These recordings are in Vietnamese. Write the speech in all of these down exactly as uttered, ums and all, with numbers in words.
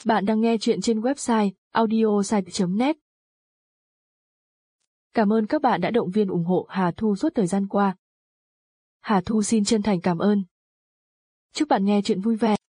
Bạn đang nghe chuyện trên website audiosite chấm net. Cảm ơn các bạn đã động viên ủng hộ Hà Thu suốt thời gian qua. Hà Thu xin chân thành cảm ơn. Chúc bạn nghe chuyện vui vẻ.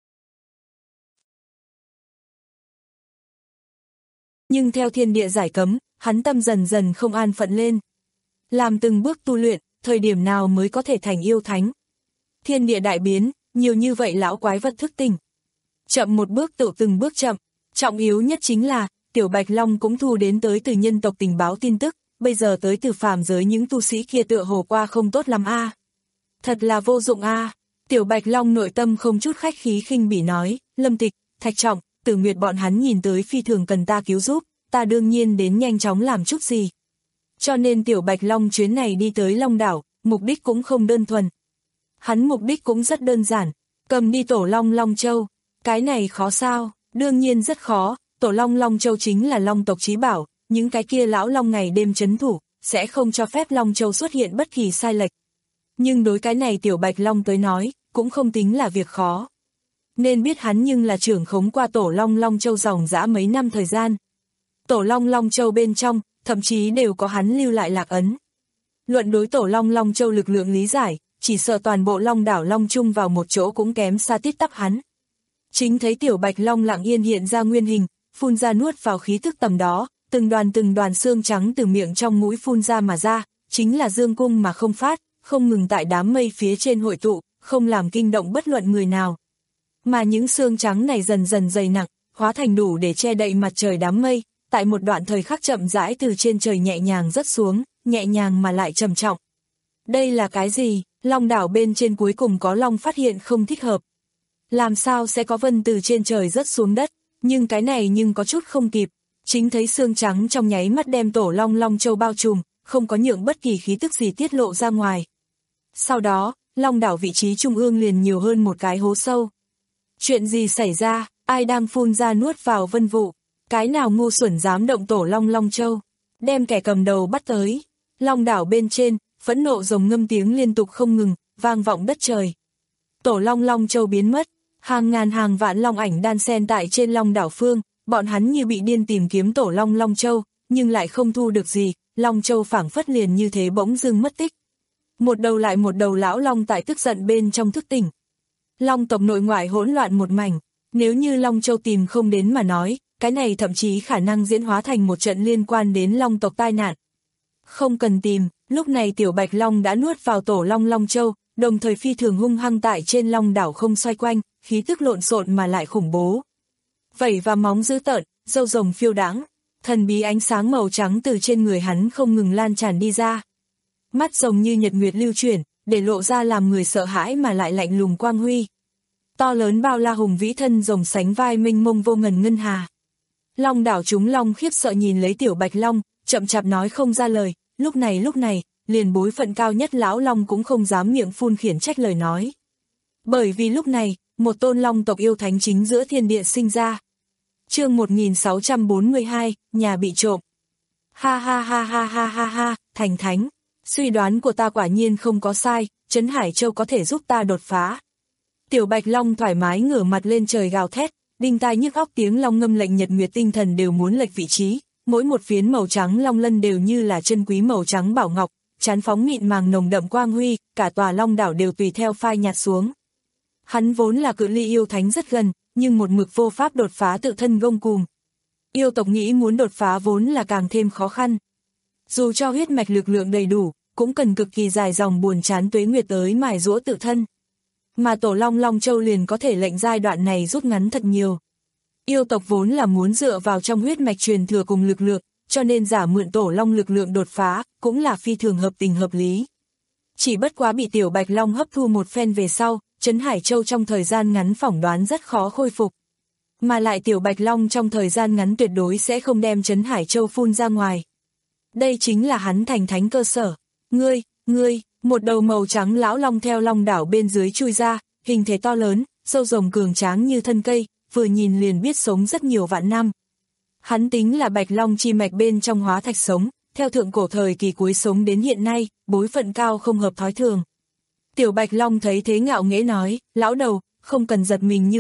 Nhưng theo thiên địa giải cấm, hắn tâm dần dần không an phận lên. Làm từng bước tu luyện, thời điểm nào mới có thể thành yêu thánh? Thiên địa đại biến, nhiều như vậy lão quái vật thức tỉnh. Chậm một bước tự từng bước chậm, trọng yếu nhất chính là, Tiểu Bạch Long cũng thu đến tới từ nhân tộc tình báo tin tức, bây giờ tới từ phàm giới những tu sĩ kia tựa hồ qua không tốt lắm a. À. Thật là vô dụng a. À. Tiểu Bạch Long nội tâm không chút khách khí khinh bỉ nói, Lâm Tịch, Thạch Trọng, Tử Nguyệt bọn hắn nhìn tới phi thường cần ta cứu giúp, ta đương nhiên đến nhanh chóng làm chút gì. Cho nên Tiểu Bạch Long chuyến này đi tới Long Đảo, mục đích cũng không đơn thuần. Hắn mục đích cũng rất đơn giản, cầm đi Tổ Long Long Châu. Cái này khó sao? Đương nhiên rất khó, Tổ Long Long Châu chính là Long tộc chí bảo, những cái kia lão Long ngày đêm trấn thủ, sẽ không cho phép Long Châu xuất hiện bất kỳ sai lệch. Nhưng đối cái này Tiểu Bạch Long tới nói, cũng không tính là việc khó. Nên biết hắn nhưng là trưởng khống qua Tổ Long Long Châu dòng dã mấy năm thời gian. Tổ Long Long Châu bên trong, thậm chí đều có hắn lưu lại lạc ấn. Luận đối Tổ Long Long Châu lực lượng lý giải, chỉ sợ toàn bộ Long đảo Long chung vào một chỗ cũng kém xa tít tắp hắn. Chính thấy Tiểu Bạch Long lặng yên hiện ra nguyên hình, phun ra nuốt vào khí thức tầm đó, từng đoàn từng đoàn xương trắng từ miệng trong mũi phun ra mà ra, chính là dương cung mà không phát, không ngừng tại đám mây phía trên hội tụ, không làm kinh động bất luận người nào. Mà những xương trắng này dần dần dày nặng, hóa thành đủ để che đậy mặt trời đám mây, tại một đoạn thời khắc chậm rãi từ trên trời nhẹ nhàng rớt xuống, nhẹ nhàng mà lại trầm trọng. Đây là cái gì? Long đảo bên trên cuối cùng có Long phát hiện không thích hợp. Làm sao sẽ có vân từ trên trời rớt xuống đất, nhưng cái này nhưng có chút không kịp. Chính thấy xương trắng trong nháy mắt đem Tổ Long Long Châu bao trùm, không có nhượng bất kỳ khí tức gì tiết lộ ra ngoài. Sau đó, Long đảo vị trí trung ương liền nhiều hơn một cái hố sâu. Chuyện gì xảy ra, ai đang phun ra nuốt vào vân vụ, cái nào ngu xuẩn dám động Tổ Long Long Châu, đem kẻ cầm đầu bắt tới. Long đảo bên trên, phẫn nộ rồng ngâm tiếng liên tục không ngừng, vang vọng đất trời. Tổ Long Long Châu biến mất, hàng ngàn hàng vạn long ảnh đan xen tại trên Long đảo phương, bọn hắn như bị điên tìm kiếm Tổ Long Long Châu, nhưng lại không thu được gì, Long Châu phảng phất liền như thế bỗng dưng mất tích. Một đầu lại một đầu lão long tại tức giận bên trong thức tỉnh. Long tộc nội ngoại hỗn loạn một mảnh, nếu như Long Châu tìm không đến mà nói, cái này thậm chí khả năng diễn hóa thành một trận liên quan đến Long tộc tai nạn. Không cần tìm, lúc này Tiểu Bạch Long đã nuốt vào Tổ Long Long Châu, đồng thời phi thường hung hăng tại trên Long đảo không xoay quanh, khí tức lộn xộn mà lại khủng bố. Vảy và móng dữ tợn, râu rồng phiêu đãng, thần bí ánh sáng màu trắng từ trên người hắn không ngừng lan tràn đi ra. Mắt rồng như nhật nguyệt lưu chuyển, để lộ ra làm người sợ hãi mà lại lạnh lùng quang huy. To lớn bao la hùng vĩ thân rồng sánh vai mênh mông vô ngần ngân hà. Long đảo chúng long khiếp sợ nhìn lấy Tiểu Bạch Long, chậm chạp nói không ra lời, lúc này lúc này, liền bối phận cao nhất lão long cũng không dám miệng phun khiển trách lời nói. Bởi vì lúc này, một tôn long tộc yêu thánh chính giữa thiên địa sinh ra. Chương một nghìn sáu trăm bốn mươi hai, nhà bị trộm. Ha ha ha ha ha ha ha, thành thánh, suy đoán của ta quả nhiên không có sai, Trấn Hải Châu có thể giúp ta đột phá. Tiểu Bạch Long thoải mái ngửa mặt lên trời gào thét, đinh tai nhức óc tiếng long ngâm lệnh nhật nguyệt tinh thần đều muốn lệch vị trí, mỗi một phiến màu trắng long lân đều như là chân quý màu trắng bảo ngọc, chán phóng mịn màng nồng đậm quang huy, cả tòa long đảo đều tùy theo phai nhạt xuống. Hắn vốn là cự ly yêu thánh rất gần, nhưng một mực vô pháp đột phá tự thân gông cùm. Yêu tộc nghĩ muốn đột phá vốn là càng thêm khó khăn. Dù cho huyết mạch lực lượng đầy đủ, cũng cần cực kỳ dài dòng buồn chán tuế nguyệt tới mài giũa tự thân. Mà Tổ Long Long Châu liền có thể lệnh giai đoạn này rút ngắn thật nhiều. Yêu tộc vốn là muốn dựa vào trong huyết mạch truyền thừa cùng lực lượng, cho nên giả mượn Tổ Long lực lượng đột phá, cũng là phi thường hợp tình hợp lý. Chỉ bất quá bị Tiểu Bạch Long hấp thu một phen về sau, Trấn Hải Châu trong thời gian ngắn phỏng đoán rất khó khôi phục. Mà lại Tiểu Bạch Long trong thời gian ngắn tuyệt đối sẽ không đem Trấn Hải Châu phun ra ngoài. Đây chính là hắn thành thánh cơ sở. Ngươi, ngươi, một đầu màu trắng lão long theo long đảo bên dưới chui ra, hình thể to lớn, râu rồng cường tráng như thân cây, vừa nhìn liền biết sống rất nhiều vạn năm. Hắn tính là Bạch Long chi mạch bên trong hóa thạch sống, theo thượng cổ thời kỳ cuối sống đến hiện nay, bối phận cao không hợp thói thường. Tiểu Bạch Long thấy thế ngạo nghễ nói, lão đầu, không cần giật mình như vậy,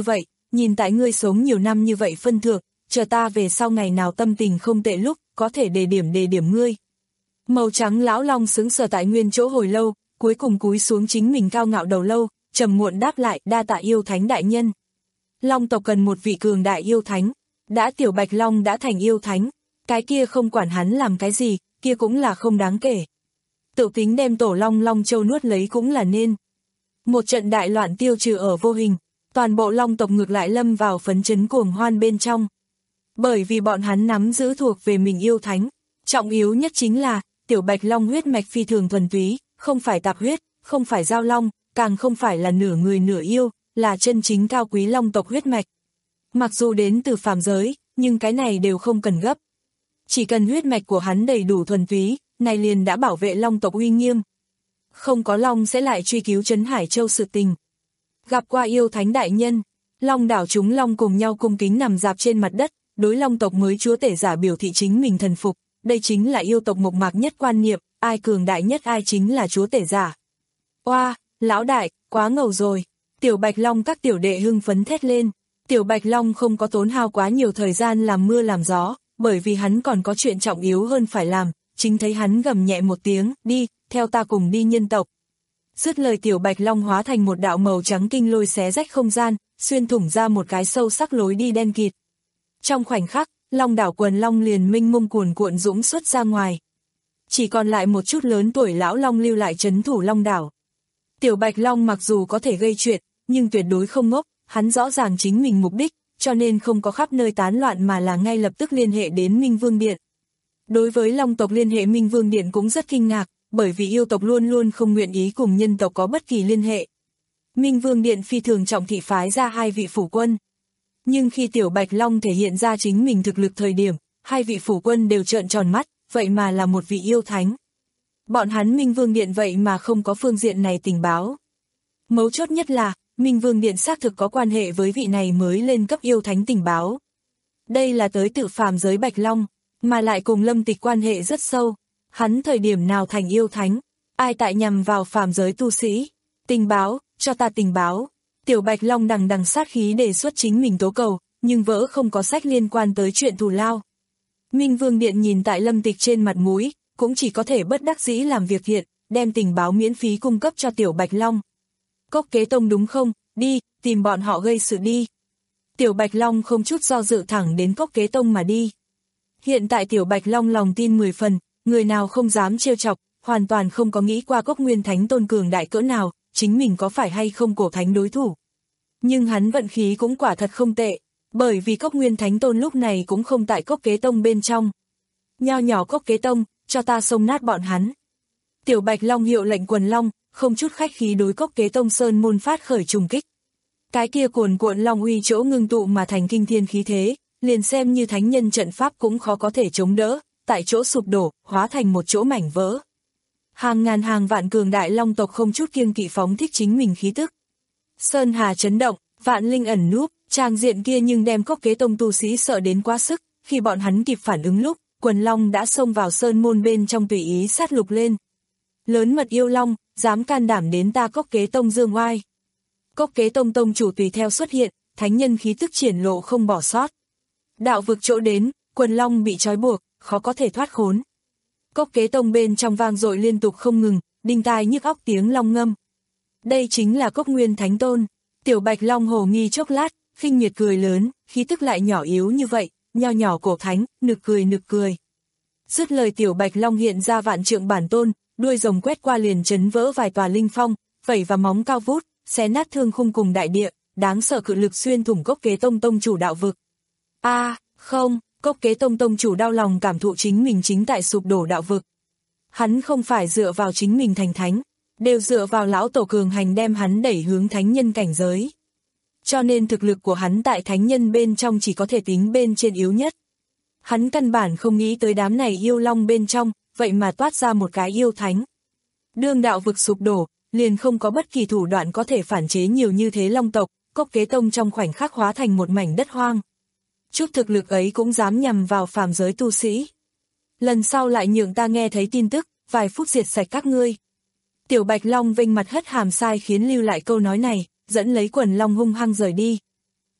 nhìn tại ngươi sống nhiều năm như vậy phân thượng, chờ ta về sau ngày nào tâm tình không tệ lúc, có thể đề điểm đề điểm ngươi. Màu trắng lão long sững sờ tại nguyên chỗ hồi lâu, cuối cùng cúi xuống chính mình cao ngạo đầu lâu, trầm muộn đáp lại, đa tạ yêu thánh đại nhân. Long tộc cần một vị cường đại yêu thánh, đã tiểu bạch long đã thành yêu thánh, cái kia không quản hắn làm cái gì, kia cũng là không đáng kể. Tự tính đem tổ long long châu nuốt lấy cũng là nên. Một trận đại loạn tiêu trừ ở vô hình, toàn bộ long tộc ngược lại lâm vào phấn chấn cuồng hoan bên trong. Bởi vì bọn hắn nắm giữ thuộc về mình yêu thánh, trọng yếu nhất chính là, tiểu bạch long huyết mạch phi thường thuần túy, không phải tạp huyết, không phải giao long, càng không phải là nửa người nửa yêu, là chân chính cao quý long tộc huyết mạch. Mặc dù đến từ phàm giới, nhưng cái này đều không cần gấp. Chỉ cần huyết mạch của hắn đầy đủ thuần túy, này liền đã bảo vệ long tộc uy nghiêm. Không có long sẽ lại truy cứu Trấn Hải Châu sự tình. Gặp qua yêu thánh đại nhân, long đảo chúng long cùng nhau cung kính nằm dạp trên mặt đất, đối long tộc mới chúa tể giả biểu thị chính mình thần phục, đây chính là yêu tộc mộc mạc nhất quan niệm, ai cường đại nhất ai chính là chúa tể giả. Oa, lão đại, quá ngầu rồi. Tiểu Bạch Long các tiểu đệ hưng phấn thét lên. Tiểu Bạch Long không có tốn hao quá nhiều thời gian làm mưa làm gió, bởi vì hắn còn có chuyện trọng yếu hơn phải làm, chính thấy hắn gầm nhẹ một tiếng, đi, theo ta cùng đi nhân tộc. Dứt lời Tiểu Bạch Long hóa thành một đạo màu trắng kinh lôi xé rách không gian, xuyên thủng ra một cái sâu sắc lối đi đen kịt. Trong khoảnh khắc, Long đảo quần long liền minh mông cuồn cuộn dũng xuất ra ngoài. Chỉ còn lại một chút lớn tuổi lão long lưu lại trấn thủ Long đảo. Tiểu Bạch Long mặc dù có thể gây chuyện, nhưng tuyệt đối không ngốc, hắn rõ ràng chính mình mục đích, cho nên không có khắp nơi tán loạn mà là ngay lập tức liên hệ đến Minh Vương Điện. Đối với Long tộc liên hệ Minh Vương Điện cũng rất kinh ngạc, bởi vì yêu tộc luôn luôn không nguyện ý cùng nhân tộc có bất kỳ liên hệ. Minh Vương Điện phi thường trọng thị phái ra hai vị phủ quân. Nhưng khi Tiểu Bạch Long thể hiện ra chính mình thực lực thời điểm, hai vị phủ quân đều trợn tròn mắt, vậy mà là một vị yêu thánh. Bọn hắn Minh Vương Điện vậy mà không có phương diện này tình báo. Mấu chốt nhất là, Minh Vương Điện xác thực có quan hệ với vị này mới lên cấp yêu thánh tình báo. Đây là tới tự phàm giới Bạch Long, mà lại cùng Lâm Tịch quan hệ rất sâu. Hắn thời điểm nào thành yêu thánh, ai tại nhằm vào phàm giới tu sĩ. Tình báo, cho ta tình báo. Tiểu Bạch Long đằng đằng sát khí đề xuất chính mình tố cầu, nhưng vỡ không có sách liên quan tới chuyện thù lao. Minh Vương Điện nhìn tại Lâm Tịch trên mặt mũi, cũng chỉ có thể bất đắc dĩ làm việc thiện, đem tình báo miễn phí cung cấp cho Tiểu Bạch Long. Cốc Kế Tông đúng không? Đi, tìm bọn họ gây sự đi. Tiểu Bạch Long không chút do dự thẳng đến Cốc Kế Tông mà đi. Hiện tại Tiểu Bạch Long lòng tin mười phần, người nào không dám trêu chọc, hoàn toàn không có nghĩ qua Cốc Nguyên Thánh Tôn cường đại cỡ nào, chính mình có phải hay không cổ thánh đối thủ. Nhưng hắn vận khí cũng quả thật không tệ, bởi vì Cốc Nguyên Thánh Tôn lúc này cũng không tại Cốc Kế Tông bên trong. Nho nhỏ Cốc Kế Tông, cho ta xông nát bọn hắn. Tiểu Bạch Long hiệu lệnh quần long, không chút khách khí đối Cốc Kế Tông sơn môn phát khởi trùng kích. Cái kia cuồn cuộn long uy chỗ ngưng tụ mà thành kinh thiên khí thế, liền xem như thánh nhân trận pháp cũng khó có thể chống đỡ, tại chỗ sụp đổ, hóa thành một chỗ mảnh vỡ. Hàng ngàn hàng vạn cường đại long tộc không chút kiêng kỵ phóng thích chính mình khí tức. Sơn hà chấn động, vạn linh ẩn núp, trang diện kia nhưng đem Cốc Kế Tông tu sĩ sợ đến quá sức, khi bọn hắn kịp phản ứng lúc, quần long đã xông vào sơn môn bên trong tùy ý sát lục lên. Lớn mật yêu long, dám can đảm đến ta Cốc Kế Tông dương oai. Cốc Kế Tông tông chủ tùy theo xuất hiện, thánh nhân khí tức triển lộ không bỏ sót. Đạo vực chỗ đến, quần long bị trói buộc, khó có thể thoát khốn. Cốc Kế Tông bên trong vang dội liên tục không ngừng, đinh tai nhức óc tiếng long ngâm. Đây chính là Cốc Nguyên Thánh Tôn. Tiểu Bạch Long hồ nghi chốc lát, khinh miệt cười lớn, khí tức lại nhỏ yếu như vậy, nho nhỏ cổ thánh, nực cười nực cười. Dứt lời Tiểu Bạch Long hiện ra vạn trượng bản tôn, đuôi rồng quét qua liền chấn vỡ vài tòa linh phong, vẩy và móng cao vút, xé nát thương khung cùng đại địa, đáng sợ cự lực xuyên thủng Cốc Kế Tông tông chủ đạo vực. A, à, không, Cốc Kế Tông tông chủ đau lòng cảm thụ chính mình chính tại sụp đổ đạo vực. Hắn không phải dựa vào chính mình thành thánh, đều dựa vào lão tổ cường hành đem hắn đẩy hướng thánh nhân cảnh giới. Cho nên thực lực của hắn tại thánh nhân bên trong chỉ có thể tính bên trên yếu nhất. Hắn căn bản không nghĩ tới đám này yêu long bên trong, vậy mà toát ra một cái yêu thánh. Đương đạo vực sụp đổ, liền không có bất kỳ thủ đoạn có thể phản chế nhiều như thế long tộc, Cốc Kế Tông trong khoảnh khắc hóa thành một mảnh đất hoang. Chút thực lực ấy cũng dám nhằm vào phàm giới tu sĩ. Lần sau lại nhượng ta nghe thấy tin tức, vài phút diệt sạch các ngươi. Tiểu Bạch Long vênh mặt hất hàm sai khiến lưu lại câu nói này, dẫn lấy quần long hung hăng rời đi.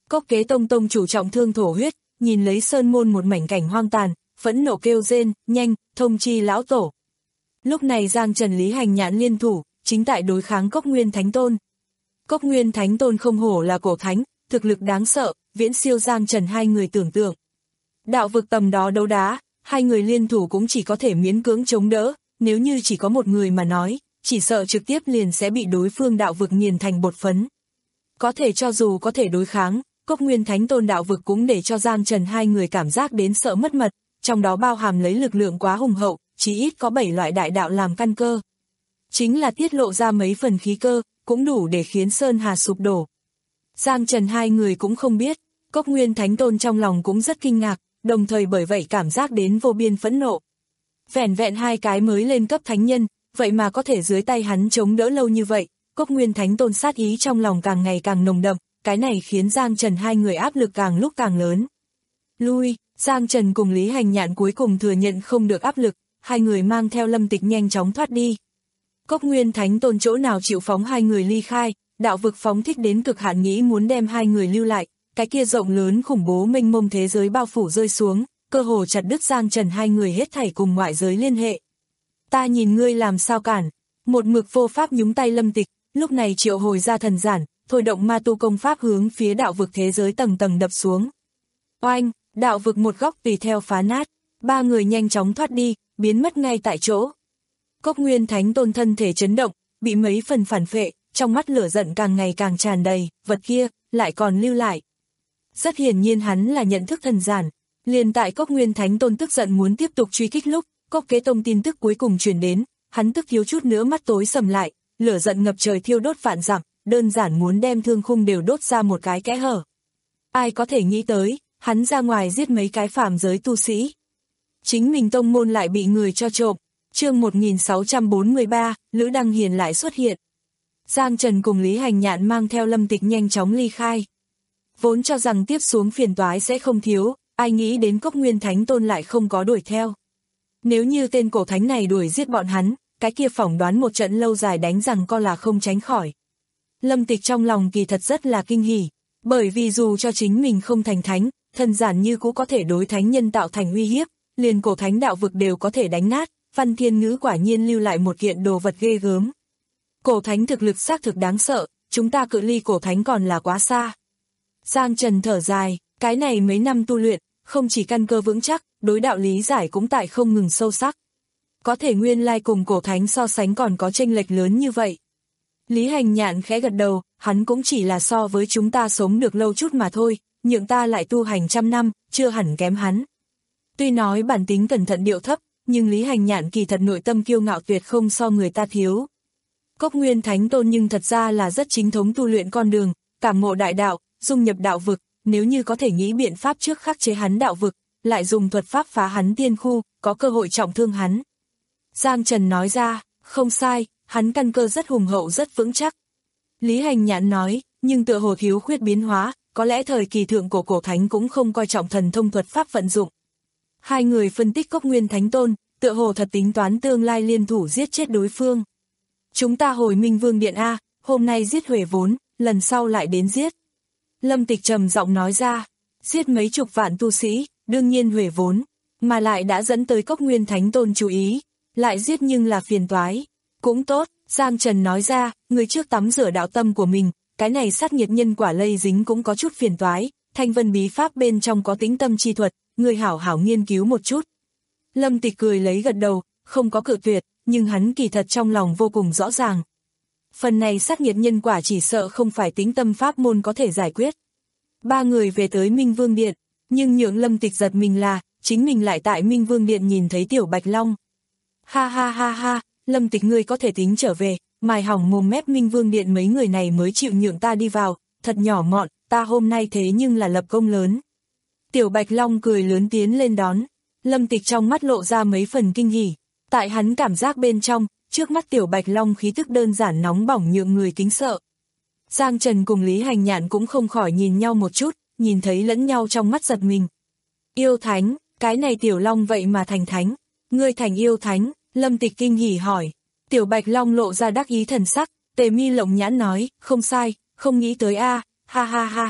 Cốc Kế Tông tông chủ trọng thương thổ huyết, nhìn lấy sơn môn một mảnh cảnh hoang tàn, phẫn nộ kêu rên, nhanh, thông chi lão tổ. Lúc này Giang Trần Lý Hành Nhạn liên thủ, chính tại đối kháng Cốc Nguyên Thánh Tôn. Cốc Nguyên Thánh Tôn không hổ là cổ thánh, thực lực đáng sợ, viễn siêu Giang Trần hai người tưởng tượng. Đạo vực tầm đó đấu đá, hai người liên thủ cũng chỉ có thể miễn cưỡng chống đỡ, nếu như chỉ có một người mà nói, chỉ sợ trực tiếp liền sẽ bị đối phương đạo vực nghiền thành bột phấn. Có thể cho dù có thể đối kháng, Cốc Nguyên Thánh Tôn đạo vực cũng để cho Giang Trần hai người cảm giác đến sợ mất mật, trong đó bao hàm lấy lực lượng quá hùng hậu, chỉ ít có bảy loại đại đạo làm căn cơ. Chính là tiết lộ ra mấy phần khí cơ, cũng đủ để khiến Sơn Hà sụp đổ. Giang Trần hai người cũng không biết, Cốc Nguyên Thánh Tôn trong lòng cũng rất kinh ngạc, đồng thời bởi vậy cảm giác đến vô biên phẫn nộ. Vẻn vẹn hai cái mới lên cấp thánh nhân, vậy mà có thể dưới tay hắn chống đỡ lâu như vậy, Cốc Nguyên Thánh Tôn sát ý trong lòng càng ngày càng nồng đậm, cái này khiến Giang Trần hai người áp lực càng lúc càng lớn. Lui, Giang Trần cùng Lý Hành Nhạn cuối cùng thừa nhận không được áp lực, hai người mang theo Lâm Tịch nhanh chóng thoát đi. Cốc Nguyên Thánh Tôn chỗ nào chịu phóng hai người ly khai, đạo vực phóng thích đến cực hạn nghĩ muốn đem hai người lưu lại, cái kia rộng lớn khủng bố mênh mông thế giới bao phủ rơi xuống, cơ hồ chặt đứt Giang Trần hai người hết thảy cùng ngoại giới liên hệ. Ta nhìn ngươi làm sao cản, một mực vô pháp nhúng tay Lâm Tịch, lúc này triệu hồi ra thần giản, thôi động ma tu công pháp hướng phía đạo vực thế giới tầng tầng đập xuống. Oanh, đạo vực một góc tùy theo phá nát, ba người nhanh chóng thoát đi, biến mất ngay tại chỗ. Cốc Nguyên Thánh Tôn thân thể chấn động, bị mấy phần phản phệ, trong mắt lửa giận càng ngày càng tràn đầy, vật kia, lại còn lưu lại. Rất hiển nhiên hắn là nhận thức thần giản, liền tại Cốc Nguyên Thánh Tôn tức giận muốn tiếp tục truy kích lúc, Cốc Kế Tông tin tức cuối cùng truyền đến, hắn tức thiếu chút nữa mắt tối sầm lại, lửa giận ngập trời thiêu đốt vạn dặm, đơn giản muốn đem thương khung đều đốt ra một cái kẽ hở. Ai có thể nghĩ tới, hắn ra ngoài giết mấy cái phàm giới tu sĩ. Chính mình tông môn lại bị người cho trộm. Chương một nghìn sáu trăm bốn mươi ba, Lữ Đăng Hiền lại xuất hiện. Giang Trần cùng Lý Hành Nhạn mang theo Lâm Tịch nhanh chóng ly khai. Vốn cho rằng tiếp xuống phiền toái sẽ không thiếu, ai nghĩ đến Cốc Nguyên Thánh Tôn lại không có đuổi theo. Nếu như tên cổ thánh này đuổi giết bọn hắn, cái kia phỏng đoán một trận lâu dài đánh rằng co là không tránh khỏi. Lâm Tịch trong lòng kỳ thật rất là kinh hỉ, bởi vì dù cho chính mình không thành thánh, thần giản như cũng có thể đối thánh nhân tạo thành uy hiếp, liền cổ thánh đạo vực đều có thể đánh nát. Văn Thiên Ngữ quả nhiên lưu lại một kiện đồ vật ghê gớm. Cổ thánh thực lực xác thực đáng sợ, chúng ta cự ly cổ thánh còn là quá xa. Giang Trần thở dài, cái này mấy năm tu luyện, không chỉ căn cơ vững chắc, đối đạo lý giải cũng tại không ngừng sâu sắc. Có thể nguyên lai cùng cổ thánh so sánh còn có chênh lệch lớn như vậy. Lý Hành Nhạn khẽ gật đầu, hắn cũng chỉ là so với chúng ta sống được lâu chút mà thôi, nhượng ta lại tu hành trăm năm, chưa hẳn kém hắn. Tuy nói bản tính cẩn thận điệu thấp, nhưng Lý Hành Nhạn kỳ thật nội tâm kiêu ngạo tuyệt không so người ta thiếu. Cốc Nguyên Thánh Tôn nhưng thật ra là rất chính thống tu luyện con đường, cảm ngộ đại đạo, dung nhập đạo vực, nếu như có thể nghĩ biện pháp trước khắc chế hắn đạo vực, lại dùng thuật pháp phá hắn tiên khu, có cơ hội trọng thương hắn. Giang Trần nói ra, không sai, hắn căn cơ rất hùng hậu rất vững chắc. Lý Hành Nhạn nói, nhưng tựa hồ thiếu khuyết biến hóa, có lẽ thời kỳ thượng cổ cổ thánh cũng không coi trọng thần thông thuật pháp vận dụng. Hai người phân tích Cốc Nguyên Thánh Tôn, tựa hồ thật tính toán tương lai liên thủ giết chết đối phương. Chúng ta hồi Minh Vương Điện A, hôm nay giết Huệ vốn, lần sau lại đến giết. Lâm Tịch trầm giọng nói ra, giết mấy chục vạn tu sĩ, đương nhiên Huệ vốn, mà lại đã dẫn tới Cốc Nguyên Thánh Tôn chú ý, lại giết nhưng là phiền toái. Cũng tốt, Giang Trần nói ra, người trước tắm rửa đạo tâm của mình, cái này sát nghiệt nhân quả lây dính cũng có chút phiền toái, Thanh Vân bí pháp bên trong có tính tâm chi thuật, người hảo hảo nghiên cứu một chút. Lâm Tịch cười lấy gật đầu, không có cự tuyệt, nhưng hắn kỳ thật trong lòng vô cùng rõ ràng. Phần này sát nghiệt nhân quả chỉ sợ không phải tính tâm pháp môn có thể giải quyết. Ba người về tới Minh Vương Điện, nhưng nhượng Lâm Tịch giật mình là, chính mình lại tại Minh Vương Điện nhìn thấy Tiểu Bạch Long. Ha ha ha ha, Lâm Tịch ngươi có thể tính trở về, mài hỏng mồm mép Minh Vương Điện mấy người này mới chịu nhượng ta đi vào, thật nhỏ mọn, ta hôm nay thế nhưng là lập công lớn. Tiểu Bạch Long cười lớn tiến lên đón, Lâm Tịch trong mắt lộ ra mấy phần kinh hỉ, tại hắn cảm giác bên trong, trước mắt Tiểu Bạch Long khí tức đơn giản nóng bỏng nhượng người kính sợ. Giang Trần cùng Lý Hành Nhạn cũng không khỏi nhìn nhau một chút, nhìn thấy lẫn nhau trong mắt giật mình. Yêu thánh, cái này Tiểu Long vậy mà thành thánh, ngươi thành yêu thánh, Lâm Tịch kinh hỉ hỏi. Tiểu Bạch Long lộ ra đắc ý thần sắc, Tề Mi lộng nhãn nói, không sai, không nghĩ tới a, ha ha ha ha,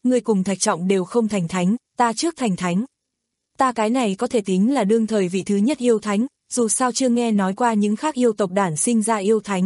ngươi cùng Thạch Trọng đều không thành thánh, ta trước thành thánh. Ta cái này có thể tính là đương thời vị thứ nhất yêu thánh, dù sao chưa nghe nói qua những khác yêu tộc đản sinh ra yêu thánh.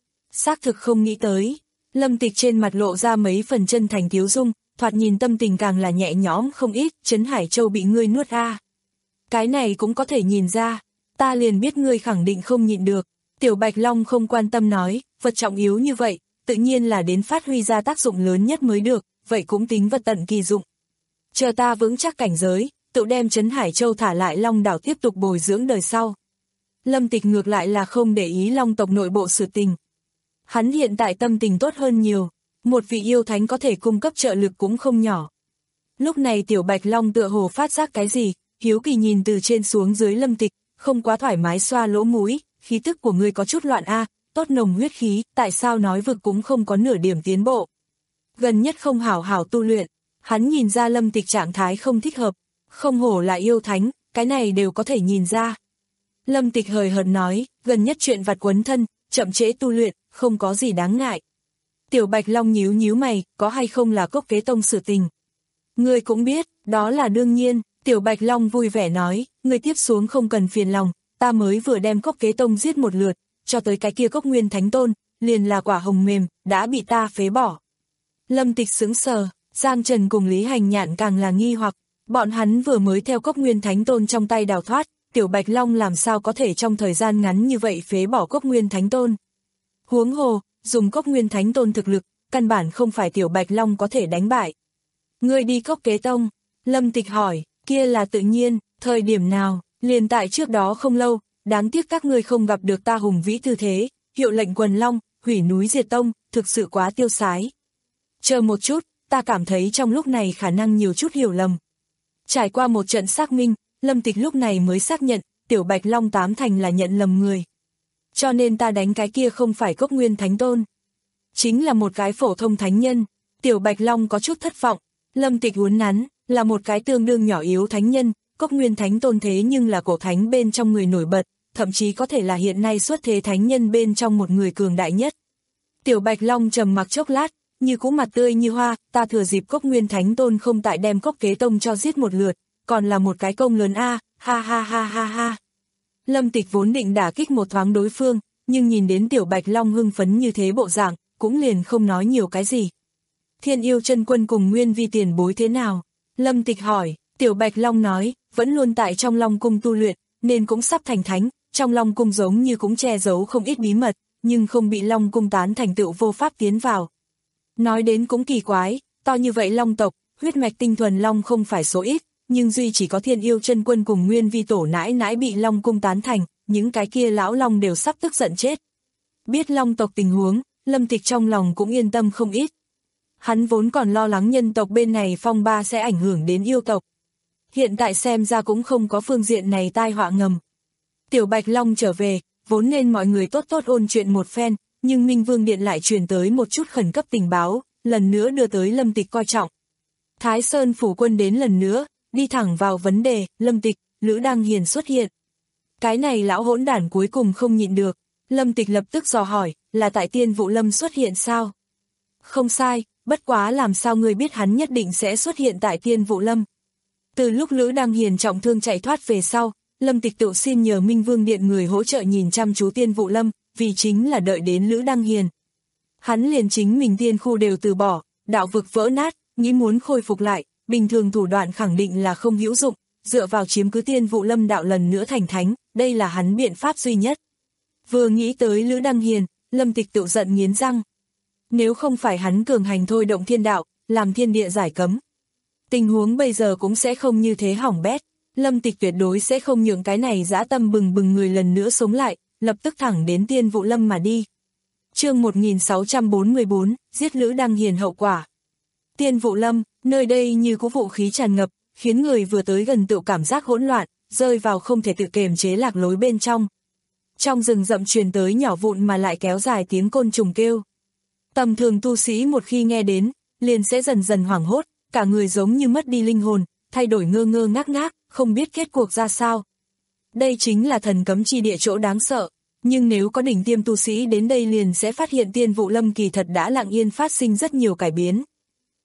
Xác thực không nghĩ tới, Lâm Tịch trên mặt lộ ra mấy phần chân thành tiếu dung, thoạt nhìn tâm tình càng là nhẹ nhõm không ít, Trấn Hải Châu bị ngươi nuốt a. Cái này cũng có thể nhìn ra, ta liền biết ngươi khẳng định không nhịn được. Tiểu Bạch Long không quan tâm nói, vật trọng yếu như vậy, tự nhiên là đến phát huy ra tác dụng lớn nhất mới được, vậy cũng tính vật tận kỳ dụng. Chờ ta vững chắc cảnh giới, tự đem Trấn Hải Châu thả lại Long đảo tiếp tục bồi dưỡng đời sau. Lâm Tịch ngược lại là không để ý Long tộc nội bộ sự tình. Hắn hiện tại tâm tình tốt hơn nhiều, một vị yêu thánh có thể cung cấp trợ lực cũng không nhỏ. Lúc này Tiểu Bạch Long tựa hồ phát giác cái gì, hiếu kỳ nhìn từ trên xuống dưới Lâm Tịch, không quá thoải mái xoa lỗ mũi, khí tức của ngươi có chút loạn a, tốt nồng huyết khí, tại sao nói vực cũng không có nửa điểm tiến bộ. Gần nhất không hảo hảo tu luyện, hắn nhìn ra Lâm Tịch trạng thái không thích hợp, không hổ là yêu thánh, cái này đều có thể nhìn ra. Lâm Tịch hời hợt nói, gần nhất chuyện vặt quấn thân, chậm trễ tu luyện, không có gì đáng ngại. Tiểu Bạch Long nhíu nhíu mày, có hay không là Cốc Kế Tông sự tình. Ngươi cũng biết, đó là đương nhiên, Tiểu Bạch Long vui vẻ nói, ngươi tiếp xuống không cần phiền lòng, ta mới vừa đem Cốc Kế Tông giết một lượt, cho tới cái kia Cốc Nguyên Thánh Tôn, liền là quả hồng mềm, đã bị ta phế bỏ. Lâm Tịch sững sờ, Giang Trần cùng Lý Hành Nhạn càng là nghi hoặc, bọn hắn vừa mới theo Cốc Nguyên Thánh Tôn trong tay đào thoát, Tiểu Bạch Long làm sao có thể trong thời gian ngắn như vậy phế bỏ Cốc Nguyên Thánh Tôn. Huống hồ, dùng Cốc Nguyên Thánh Tôn thực lực, căn bản không phải Tiểu Bạch Long có thể đánh bại. Ngươi đi Cốc Kế Tông, Lâm Tịch hỏi, kia là tự nhiên, thời điểm nào, liền tại trước đó không lâu, đáng tiếc các ngươi không gặp được ta hùng vĩ tư thế, hiệu lệnh quần long, hủy núi diệt tông, thực sự quá tiêu sái. Chờ một chút, ta cảm thấy trong lúc này khả năng nhiều chút hiểu lầm. Trải qua một trận xác minh, Lâm Tịch lúc này mới xác nhận, Tiểu Bạch Long tám thành là nhận lầm người. Cho nên ta đánh cái kia không phải Cốc Nguyên Thánh Tôn, chính là một cái phổ thông thánh nhân. Tiểu Bạch Long có chút thất vọng, Lâm Tịch uốn nắn, là một cái tương đương nhỏ yếu thánh nhân, Cốc Nguyên Thánh Tôn thế nhưng là cổ thánh bên trong người nổi bật, thậm chí có thể là hiện nay xuất thế thánh nhân bên trong một người cường đại nhất. Tiểu Bạch Long trầm mặc chốc lát, như cũ mặt tươi như hoa, ta thừa dịp Cốc Nguyên Thánh Tôn không tại đem Cốc Kế Tông cho giết một lượt, còn là một cái công lớn a, ha ha ha ha ha. Lâm Tịch vốn định đả kích một thoáng đối phương, nhưng nhìn đến Tiểu Bạch Long hưng phấn như thế bộ dạng, cũng liền không nói nhiều cái gì. Thiên Yêu Chân Quân cùng Nguyên Vi tiền bối thế nào? Lâm Tịch hỏi. Tiểu Bạch Long nói, vẫn luôn tại trong Long Cung tu luyện, nên cũng sắp thành thánh, trong Long Cung giống như cũng che giấu không ít bí mật, nhưng không bị Long Cung tán thành tựu vô pháp tiến vào. Nói đến cũng kỳ quái, to như vậy Long tộc, huyết mạch tinh thuần Long không phải số ít, nhưng duy chỉ có Thiên Yêu Chân Quân cùng Nguyên Vi tổ nãi nãi bị Long Cung tán thành, những cái kia lão Long đều sắp tức giận chết. Biết Long tộc tình huống, Lâm Tịch trong lòng cũng yên tâm không ít. Hắn vốn còn lo lắng nhân tộc bên này phong ba sẽ ảnh hưởng đến yêu tộc. Hiện tại xem ra cũng không có phương diện này tai họa ngầm. Tiểu Bạch Long trở về, vốn nên mọi người tốt tốt ôn chuyện một phen, nhưng Minh Vương Điện lại truyền tới một chút khẩn cấp tình báo, lần nữa đưa tới Lâm Tịch coi trọng. Thái Sơn phủ quân đến lần nữa, đi thẳng vào vấn đề, Lâm Tịch, Lữ Đăng Hiền xuất hiện. Cái này lão hỗn đản cuối cùng không nhịn được, Lâm Tịch lập tức dò hỏi, là tại Tiên Vụ Lâm xuất hiện sao? Không sai, bất quá làm sao ngươi biết hắn nhất định sẽ xuất hiện tại Tiên Vụ Lâm? Từ lúc Lữ Đăng Hiền trọng thương chạy thoát về sau, Lâm Tịch tự xin nhờ Minh Vương Điện người hỗ trợ nhìn chăm chú Tiên Vụ Lâm, vì chính là đợi đến Lữ Đăng Hiền. Hắn liền chính mình tiên khu đều từ bỏ, đạo vực vỡ nát, nghĩ muốn khôi phục lại, bình thường thủ đoạn khẳng định là không hữu dụng, dựa vào chiếm cứ Tiên Vụ Lâm đạo lần nữa thành thánh, đây là hắn biện pháp duy nhất. Vừa nghĩ tới Lữ Đăng Hiền, Lâm Tịch tự giận nghiến răng. Nếu không phải hắn cường hành thôi động thiên đạo, làm thiên địa giải cấm, tình huống bây giờ cũng sẽ không như thế hỏng bét. Lâm Tịch tuyệt đối sẽ không nhượng cái này dã tâm bừng bừng người lần nữa sống lại, lập tức thẳng đến Tiên Vụ Lâm mà đi. Chương một nghìn sáu trăm bốn mươi bốn, giết Lữ Đăng Hiền hậu quả. Tiên Vụ Lâm, nơi đây như có vũ khí tràn ngập, khiến người vừa tới gần tự cảm giác hỗn loạn, rơi vào không thể tự kiềm chế lạc lối bên trong. Trong rừng rậm truyền tới nhỏ vụn mà lại kéo dài tiếng côn trùng kêu. Tầm thường tu sĩ một khi nghe đến, liền sẽ dần dần hoảng hốt, cả người giống như mất đi linh hồn, thay đổi ngơ ngơ ngác ngác, không biết kết cuộc ra sao. Đây chính là thần cấm chi địa chỗ đáng sợ, nhưng nếu có đỉnh tiêm tu sĩ đến đây liền sẽ phát hiện Tiên Vụ Lâm kỳ thật đã lặng yên phát sinh rất nhiều cải biến.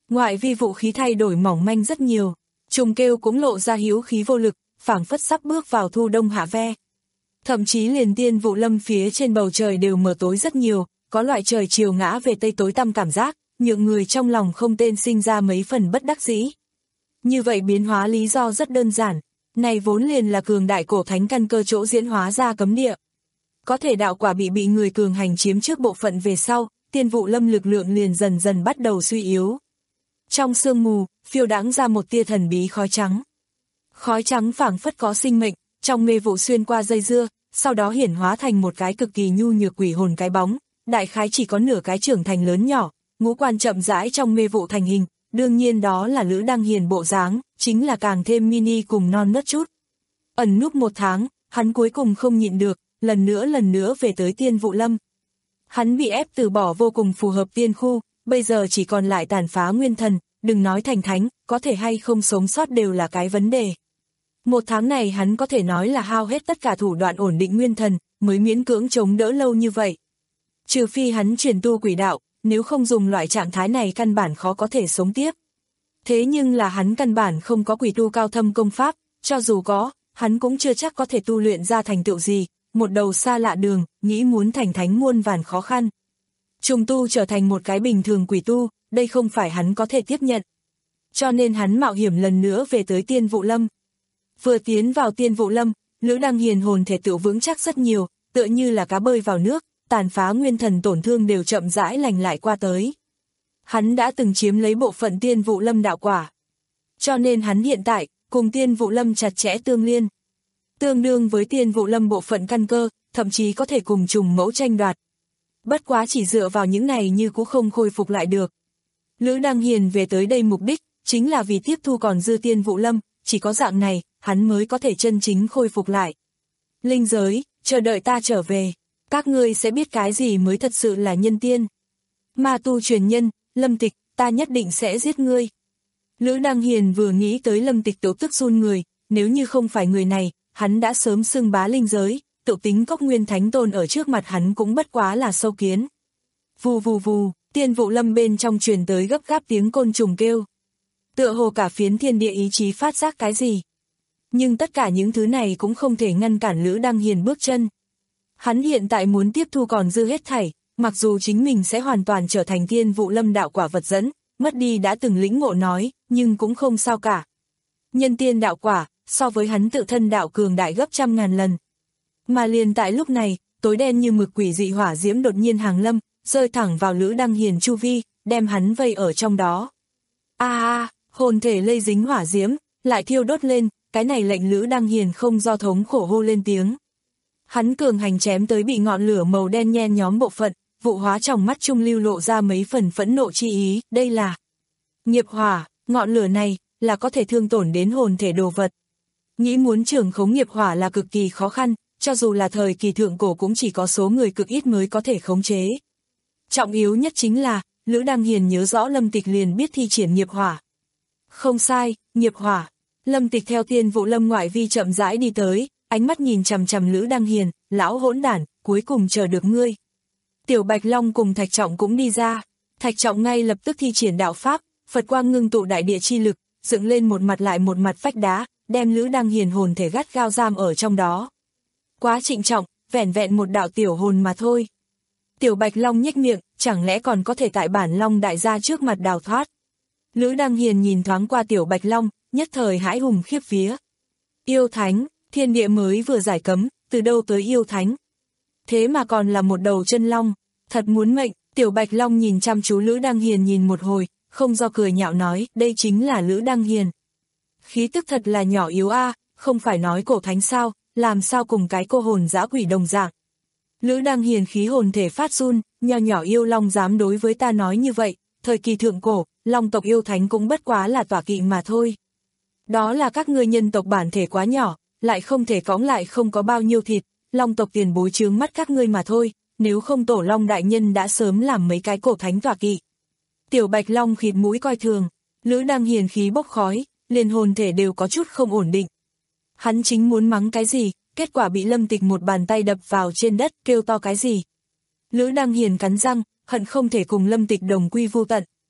Ngoại vi vũ khí thay đổi mỏng manh rất nhiều, trùng kêu cũng lộ ra hiếu khí vô lực, phảng phất sắp bước vào thu đông hạ ve. Thậm chí liền tiên vụ lâm phía trên bầu trời đều mờ tối rất nhiều, có loại trời chiều ngã về tây tối tăm cảm giác, nhượng người trong lòng không tên sinh ra mấy phần bất đắc dĩ. Như vậy biến hóa lý do rất đơn giản, này vốn liền là cường đại cổ thánh căn cơ chỗ diễn hóa ra cấm địa. Có thể đạo quả bị bị người cường hành chiếm trước bộ phận về sau, tiên vụ lâm lực lượng liền dần dần bắt đầu suy yếu. Trong sương mù, phiêu đãng ra một tia thần bí khói trắng. Khói trắng phảng phất có sinh mệnh, trong mê vụ xuyên qua dây dưa, sau đó hiển hóa thành một cái cực kỳ nhu nhược quỷ hồn cái bóng, đại khái chỉ có nửa cái trưởng thành lớn nhỏ, ngũ quan chậm rãi trong mê vụ thành hình, đương nhiên đó là Lữ Đăng Hiền bộ dáng, chính là càng thêm mini cùng non nớt chút. Ẩn núp một tháng, hắn cuối cùng không nhịn được, lần nữa lần nữa về tới tiên vụ lâm. Hắn bị ép từ bỏ vô cùng phù hợp tiên khu, bây giờ chỉ còn lại tàn phá nguyên thần, đừng nói thành thánh, có thể hay không sống sót đều là cái vấn đề. Một tháng này hắn có thể nói là hao hết tất cả thủ đoạn ổn định nguyên thần, mới miễn cưỡng chống đỡ lâu như vậy. Trừ phi hắn chuyển tu quỷ đạo, nếu không dùng loại trạng thái này căn bản khó có thể sống tiếp. Thế nhưng là hắn căn bản không có quỷ tu cao thâm công pháp, cho dù có, hắn cũng chưa chắc có thể tu luyện ra thành tựu gì, một đầu xa lạ đường, nghĩ muốn thành thánh muôn vàn khó khăn. Trùng tu trở thành một cái bình thường quỷ tu, đây không phải hắn có thể tiếp nhận. Cho nên hắn mạo hiểm lần nữa về tới tiên vụ lâm. Vừa tiến vào tiên vụ lâm, Lữ Đăng Hiền hồn thể tựu vững chắc rất nhiều, tựa như là cá bơi vào nước, tàn phá nguyên thần tổn thương đều chậm rãi lành lại qua tới. Hắn đã từng chiếm lấy bộ phận tiên vụ lâm đạo quả. Cho nên hắn hiện tại, cùng tiên vụ lâm chặt chẽ tương liên. Tương đương với tiên vụ lâm bộ phận căn cơ, thậm chí có thể cùng trùng mẫu tranh đoạt. Bất quá chỉ dựa vào những này như cũng không khôi phục lại được. Lữ Đăng Hiền về tới đây mục đích, chính là vì tiếp thu còn dư tiên vụ lâm, chỉ có dạng này, hắn mới có thể chân chính khôi phục lại. Linh giới, chờ đợi ta trở về, các ngươi sẽ biết cái gì mới thật sự là nhân tiên. Ma tu truyền nhân, Lâm Tịch, ta nhất định sẽ giết ngươi. Lữ Đăng Hiền vừa nghĩ tới Lâm Tịch tự tức run người, nếu như không phải người này, hắn đã sớm xưng bá linh giới, tự tính cốc nguyên thánh tôn ở trước mặt hắn cũng bất quá là sâu kiến. Vù vù vù, tiên vụ lâm bên trong truyền tới gấp gáp tiếng côn trùng kêu. Tựa hồ cả phiến thiên địa ý chí phát giác cái gì. Nhưng tất cả những thứ này cũng không thể ngăn cản Lữ Đăng Hiền bước chân. Hắn hiện tại muốn tiếp thu còn dư hết thảy, mặc dù chính mình sẽ hoàn toàn trở thành tiên vụ lâm đạo quả vật dẫn, mất đi đã từng lĩnh ngộ nói, nhưng cũng không sao cả. Nhân tiên đạo quả, so với hắn tự thân đạo cường đại gấp trăm ngàn lần. Mà liền tại lúc này, tối đen như mực quỷ dị hỏa diễm đột nhiên hàng lâm, rơi thẳng vào Lữ Đăng Hiền chu vi, đem hắn vây ở trong đó. A a, hồn thể lây dính hỏa diễm, lại thiêu đốt lên, cái này lệnh Lữ Đăng Hiền không do thống khổ hô lên tiếng. Hắn cường hành chém tới bị ngọn lửa màu đen nhen nhóm bộ phận, vụ hóa trong mắt trung lưu lộ ra mấy phần phẫn nộ chi ý, đây là nghiệp hỏa, ngọn lửa này, là có thể thương tổn đến hồn thể đồ vật. Nghĩ muốn trưởng khống nghiệp hỏa là cực kỳ khó khăn, cho dù là thời kỳ thượng cổ cũng chỉ có số người cực ít mới có thể khống chế. Trọng yếu nhất chính là, Lữ Đăng Hiền nhớ rõ Lâm Tịch liền biết thi triển nghiệp hỏa. Không sai, nghiệp hỏa. Lâm Tịch theo tiên vụ lâm ngoại vi chậm rãi đi tới, ánh mắt nhìn chằm chằm Lữ Đăng Hiền, lão hỗn đản, cuối cùng chờ được ngươi. Tiểu Bạch Long cùng Thạch Trọng cũng đi ra, Thạch Trọng ngay lập tức thi triển đạo pháp, Phật quang ngưng tụ đại địa chi lực, dựng lên một mặt lại một mặt vách đá, đem Lữ Đăng Hiền hồn thể gắt gao giam ở trong đó. Quá trịnh trọng, vẻn vẹn một đạo tiểu hồn mà thôi. Tiểu Bạch Long nhếch miệng, chẳng lẽ còn có thể tại bản Long đại gia trước mặt đào thoát. Lữ Đăng Hiền nhìn thoáng qua Tiểu Bạch Long, nhất thời hãi hùng khiếp vía. Yêu thánh, thiên địa mới vừa giải cấm, từ đâu tới yêu thánh. Thế mà còn là một đầu chân long, thật muốn mệnh. Tiểu Bạch Long nhìn chăm chú Lữ Đăng Hiền nhìn một hồi, không do cười nhạo nói, đây chính là Lữ Đăng Hiền. Khí tức thật là nhỏ yếu a, không phải nói cổ thánh sao, làm sao cùng cái cô hồn dã quỷ đồng dạng. Lữ Đăng Hiền khí hồn thể phát run, nho nhỏ yêu long dám đối với ta nói như vậy, thời kỳ thượng cổ, long tộc yêu thánh cũng bất quá là tỏa kỵ mà thôi. Đó là các ngươi nhân tộc bản thể quá nhỏ, lại không thể cõng lại không có bao nhiêu thịt, long tộc tiền bối chướng mắt các ngươi mà thôi, nếu không tổ long đại nhân đã sớm làm mấy cái cổ thánh tỏa kỵ. Tiểu Bạch Long khịt mũi coi thường, Lữ Đăng Hiền khí bốc khói, liền hồn thể đều có chút không ổn định. Hắn chính muốn mắng cái gì, kết quả bị Lâm Tịch một bàn tay đập vào trên đất, kêu to cái gì. Lữ Đăng Hiền cắn răng, hận không thể cùng Lâm Tịch đồng quy vu tận.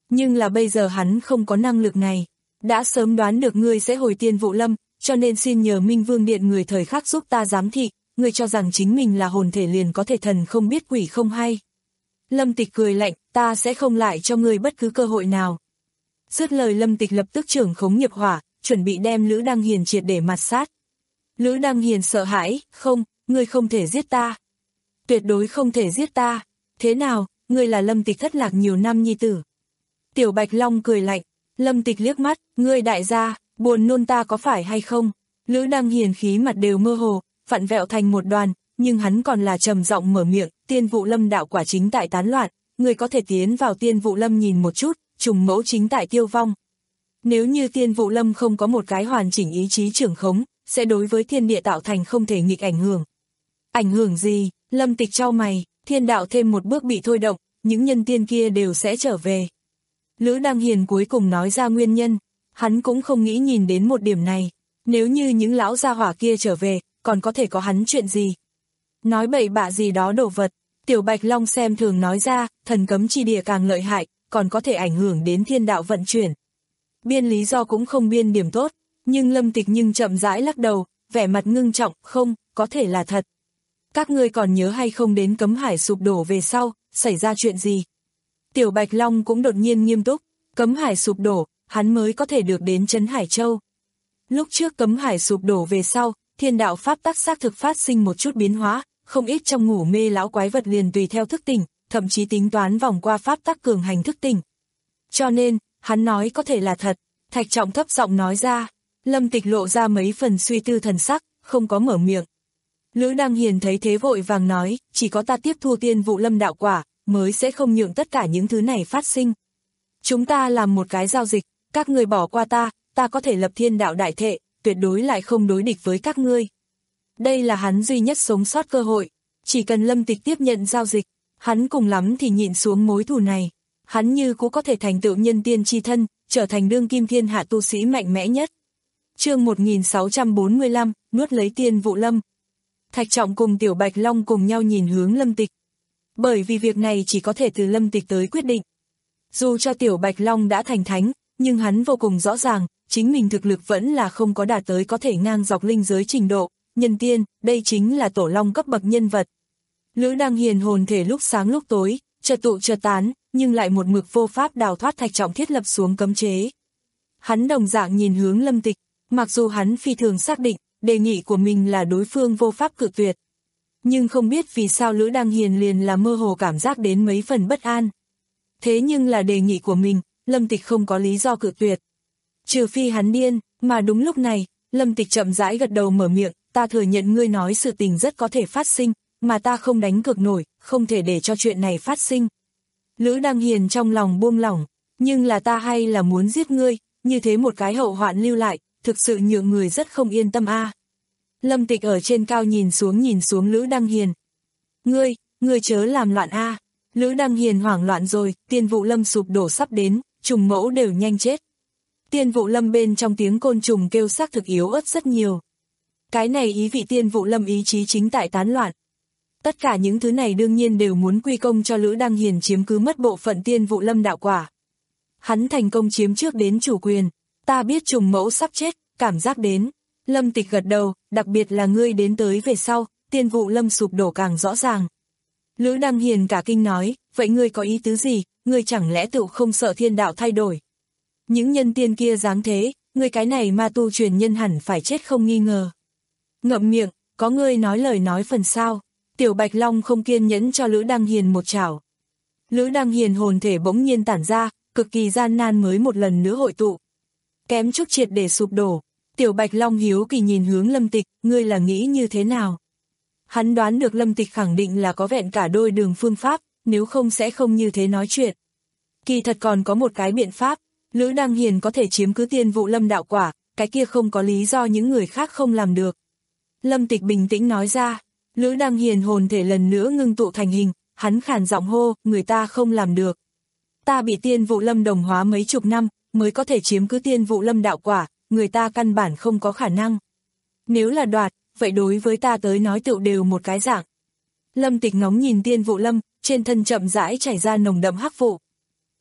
Nhưng là bây giờ hắn không có năng lực này. Đã sớm đoán được ngươi sẽ hồi Tiên Vụ Lâm, cho nên xin nhờ Minh Vương Điện người thời khắc giúp ta giám thị, ngươi cho rằng chính mình là hồn thể liền có thể thần không biết quỷ không hay. Lâm Tịch cười lạnh, ta sẽ không lại cho ngươi bất cứ cơ hội nào. Dứt lời Lâm Tịch lập tức trưởng khống nghiệp hỏa, chuẩn bị đem Lữ Đăng Hiền triệt để mặt sát. Lữ Đăng Hiền sợ hãi, không, ngươi không thể giết ta. Tuyệt đối không thể giết ta. Thế nào, ngươi là Lâm Tịch thất lạc nhiều năm nhi tử. Tiểu Bạch Long cười lạnh, Lâm Tịch liếc mắt, ngươi đại gia, buồn nôn ta có phải hay không? Lữ Đăng Hiền khí mặt đều mơ hồ, vặn vẹo thành một đoàn, nhưng hắn còn là trầm giọng mở miệng, Tiên Vụ Lâm đạo quả chính tại tán loạn, ngươi có thể tiến vào Tiên Vụ Lâm nhìn một chút, trùng mẫu chính tại tiêu vong. Nếu như Tiên Vụ Lâm không có một cái hoàn chỉnh ý chí trưởng khống, sẽ đối với thiên địa tạo thành không thể nghịch ảnh hưởng. Ảnh hưởng gì? Lâm Tịch chau mày, thiên đạo thêm một bước bị thôi động, những nhân tiên kia đều sẽ trở về. Lữ Đăng Hiền cuối cùng nói ra nguyên nhân, hắn cũng không nghĩ nhìn đến một điểm này, nếu như những lão gia hỏa kia trở về, còn có thể có hắn chuyện gì? Nói bậy bạ gì đó đổ vật, Tiểu Bạch Long xem thường nói ra, thần cấm chi địa càng lợi hại, còn có thể ảnh hưởng đến thiên đạo vận chuyển. Biên lý do cũng không biên điểm tốt, nhưng Lâm Tịch nhưng chậm rãi lắc đầu, vẻ mặt ngưng trọng, không, có thể là thật. Các ngươi còn nhớ hay không đến cấm hải sụp đổ về sau, xảy ra chuyện gì? Tiểu Bạch Long cũng đột nhiên nghiêm túc, cấm hải sụp đổ, hắn mới có thể được đến Trấn Hải Châu. Lúc trước cấm hải sụp đổ về sau, thiên đạo pháp tắc xác thực phát sinh một chút biến hóa, không ít trong ngủ mê lão quái vật liền tùy theo thức tỉnh, thậm chí tính toán vòng qua pháp tắc cường hành thức tỉnh. Cho nên, hắn nói có thể là thật, Thạch Trọng thấp giọng nói ra, Lâm Tịch lộ ra mấy phần suy tư thần sắc, không có mở miệng. Lữ Đăng Hiền thấy thế vội vàng nói, chỉ có ta tiếp thu Tiên Vụ Lâm đạo quả, mới sẽ không nhượng tất cả những thứ này phát sinh. Chúng ta làm một cái giao dịch, các người bỏ qua ta, ta có thể lập thiên đạo đại thệ, tuyệt đối lại không đối địch với các ngươi. Đây là hắn duy nhất sống sót cơ hội, chỉ cần Lâm Tịch tiếp nhận giao dịch, hắn cùng lắm thì nhịn xuống mối thù này. Hắn như cũng có thể thành tựu nhân tiên chi thân, trở thành đương kim thiên hạ tu sĩ mạnh mẽ nhất. Chương một nghìn sáu trăm bốn mươi lăm, nuốt lấy Tiên Vụ Lâm. Thạch Trọng cùng Tiểu Bạch Long cùng nhau nhìn hướng Lâm Tịch. Bởi vì việc này chỉ có thể từ Lâm Tịch tới quyết định. Dù cho Tiểu Bạch Long đã thành thánh, nhưng hắn vô cùng rõ ràng, chính mình thực lực vẫn là không có đạt tới có thể ngang dọc linh giới trình độ, nhân tiên, đây chính là tổ long cấp bậc nhân vật. Lữ Đăng Hiền hồn thể lúc sáng lúc tối, chợt tụ chợt tán, nhưng lại một mực vô pháp đào thoát Thạch Trọng thiết lập xuống cấm chế. Hắn đồng dạng nhìn hướng Lâm Tịch, mặc dù hắn phi thường xác định, đề nghị của mình là đối phương vô pháp cự tuyệt. Nhưng không biết vì sao Lữ Đăng Hiền liền là mơ hồ cảm giác đến mấy phần bất an. Thế nhưng là đề nghị của mình, Lâm Tịch không có lý do cự tuyệt. Trừ phi hắn điên, mà đúng lúc này, Lâm Tịch chậm rãi gật đầu mở miệng, ta thừa nhận ngươi nói sự tình rất có thể phát sinh, mà ta không đánh cược nổi, không thể để cho chuyện này phát sinh. Lữ Đăng Hiền trong lòng buông lỏng, nhưng là ta hay là muốn giết ngươi, như thế một cái hậu hoạn lưu lại, thực sự nhượng người rất không yên tâm a. À. Lâm Tịch ở trên cao nhìn xuống nhìn xuống Lữ Đăng Hiền. Ngươi, ngươi chớ làm loạn a. À. Lữ Đăng Hiền hoảng loạn rồi, Tiên Vụ Lâm sụp đổ sắp đến, trùng mẫu đều nhanh chết. Tiên Vụ Lâm bên trong tiếng côn trùng kêu xác thực yếu ớt rất nhiều. Cái này ý vị Tiên Vụ Lâm ý chí chính tại tán loạn. Tất cả những thứ này đương nhiên đều muốn quy công cho Lữ Đăng Hiền chiếm cứ mất bộ phận Tiên Vụ Lâm đạo quả. Hắn thành công chiếm trước đến chủ quyền, ta biết trùng mẫu sắp chết, cảm giác đến. Lâm Tịch gật đầu, đặc biệt là ngươi đến tới về sau, Tiên Vụ Lâm sụp đổ càng rõ ràng. Lữ Đăng Hiền cả kinh nói, vậy ngươi có ý tứ gì, ngươi chẳng lẽ tự không sợ thiên đạo thay đổi? Những nhân tiên kia dáng thế, ngươi cái này ma tu truyền nhân hẳn phải chết không nghi ngờ. Ngậm miệng, có ngươi nói lời nói phần sau. Tiểu Bạch Long không kiên nhẫn cho Lữ Đăng Hiền một chảo. Lữ Đăng Hiền hồn thể bỗng nhiên tản ra, cực kỳ gian nan mới một lần nữa hội tụ. Kém chút triệt để sụp đổ. Tiểu Bạch Long hiếu kỳ nhìn hướng Lâm Tịch, ngươi là nghĩ như thế nào? Hắn đoán được Lâm Tịch khẳng định là có vẹn cả đôi đường phương pháp, nếu không sẽ không như thế nói chuyện. Kỳ thật còn có một cái biện pháp, Lữ Đăng Hiền có thể chiếm cứ Tiên Vụ Lâm đạo quả, cái kia không có lý do những người khác không làm được. Lâm Tịch bình tĩnh nói ra, Lữ Đăng Hiền hồn thể lần nữa ngưng tụ thành hình, hắn khàn giọng hô, người ta không làm được. Ta bị Tiên Vụ Lâm đồng hóa mấy chục năm, mới có thể chiếm cứ Tiên Vụ Lâm đạo quả, người ta căn bản không có khả năng. Nếu là đoạt, vậy đối với ta tới nói tựu đều một cái dạng. Lâm Tịch ngóng nhìn Tiên Vụ Lâm, trên thân chậm rãi chảy ra nồng đậm hắc vụ.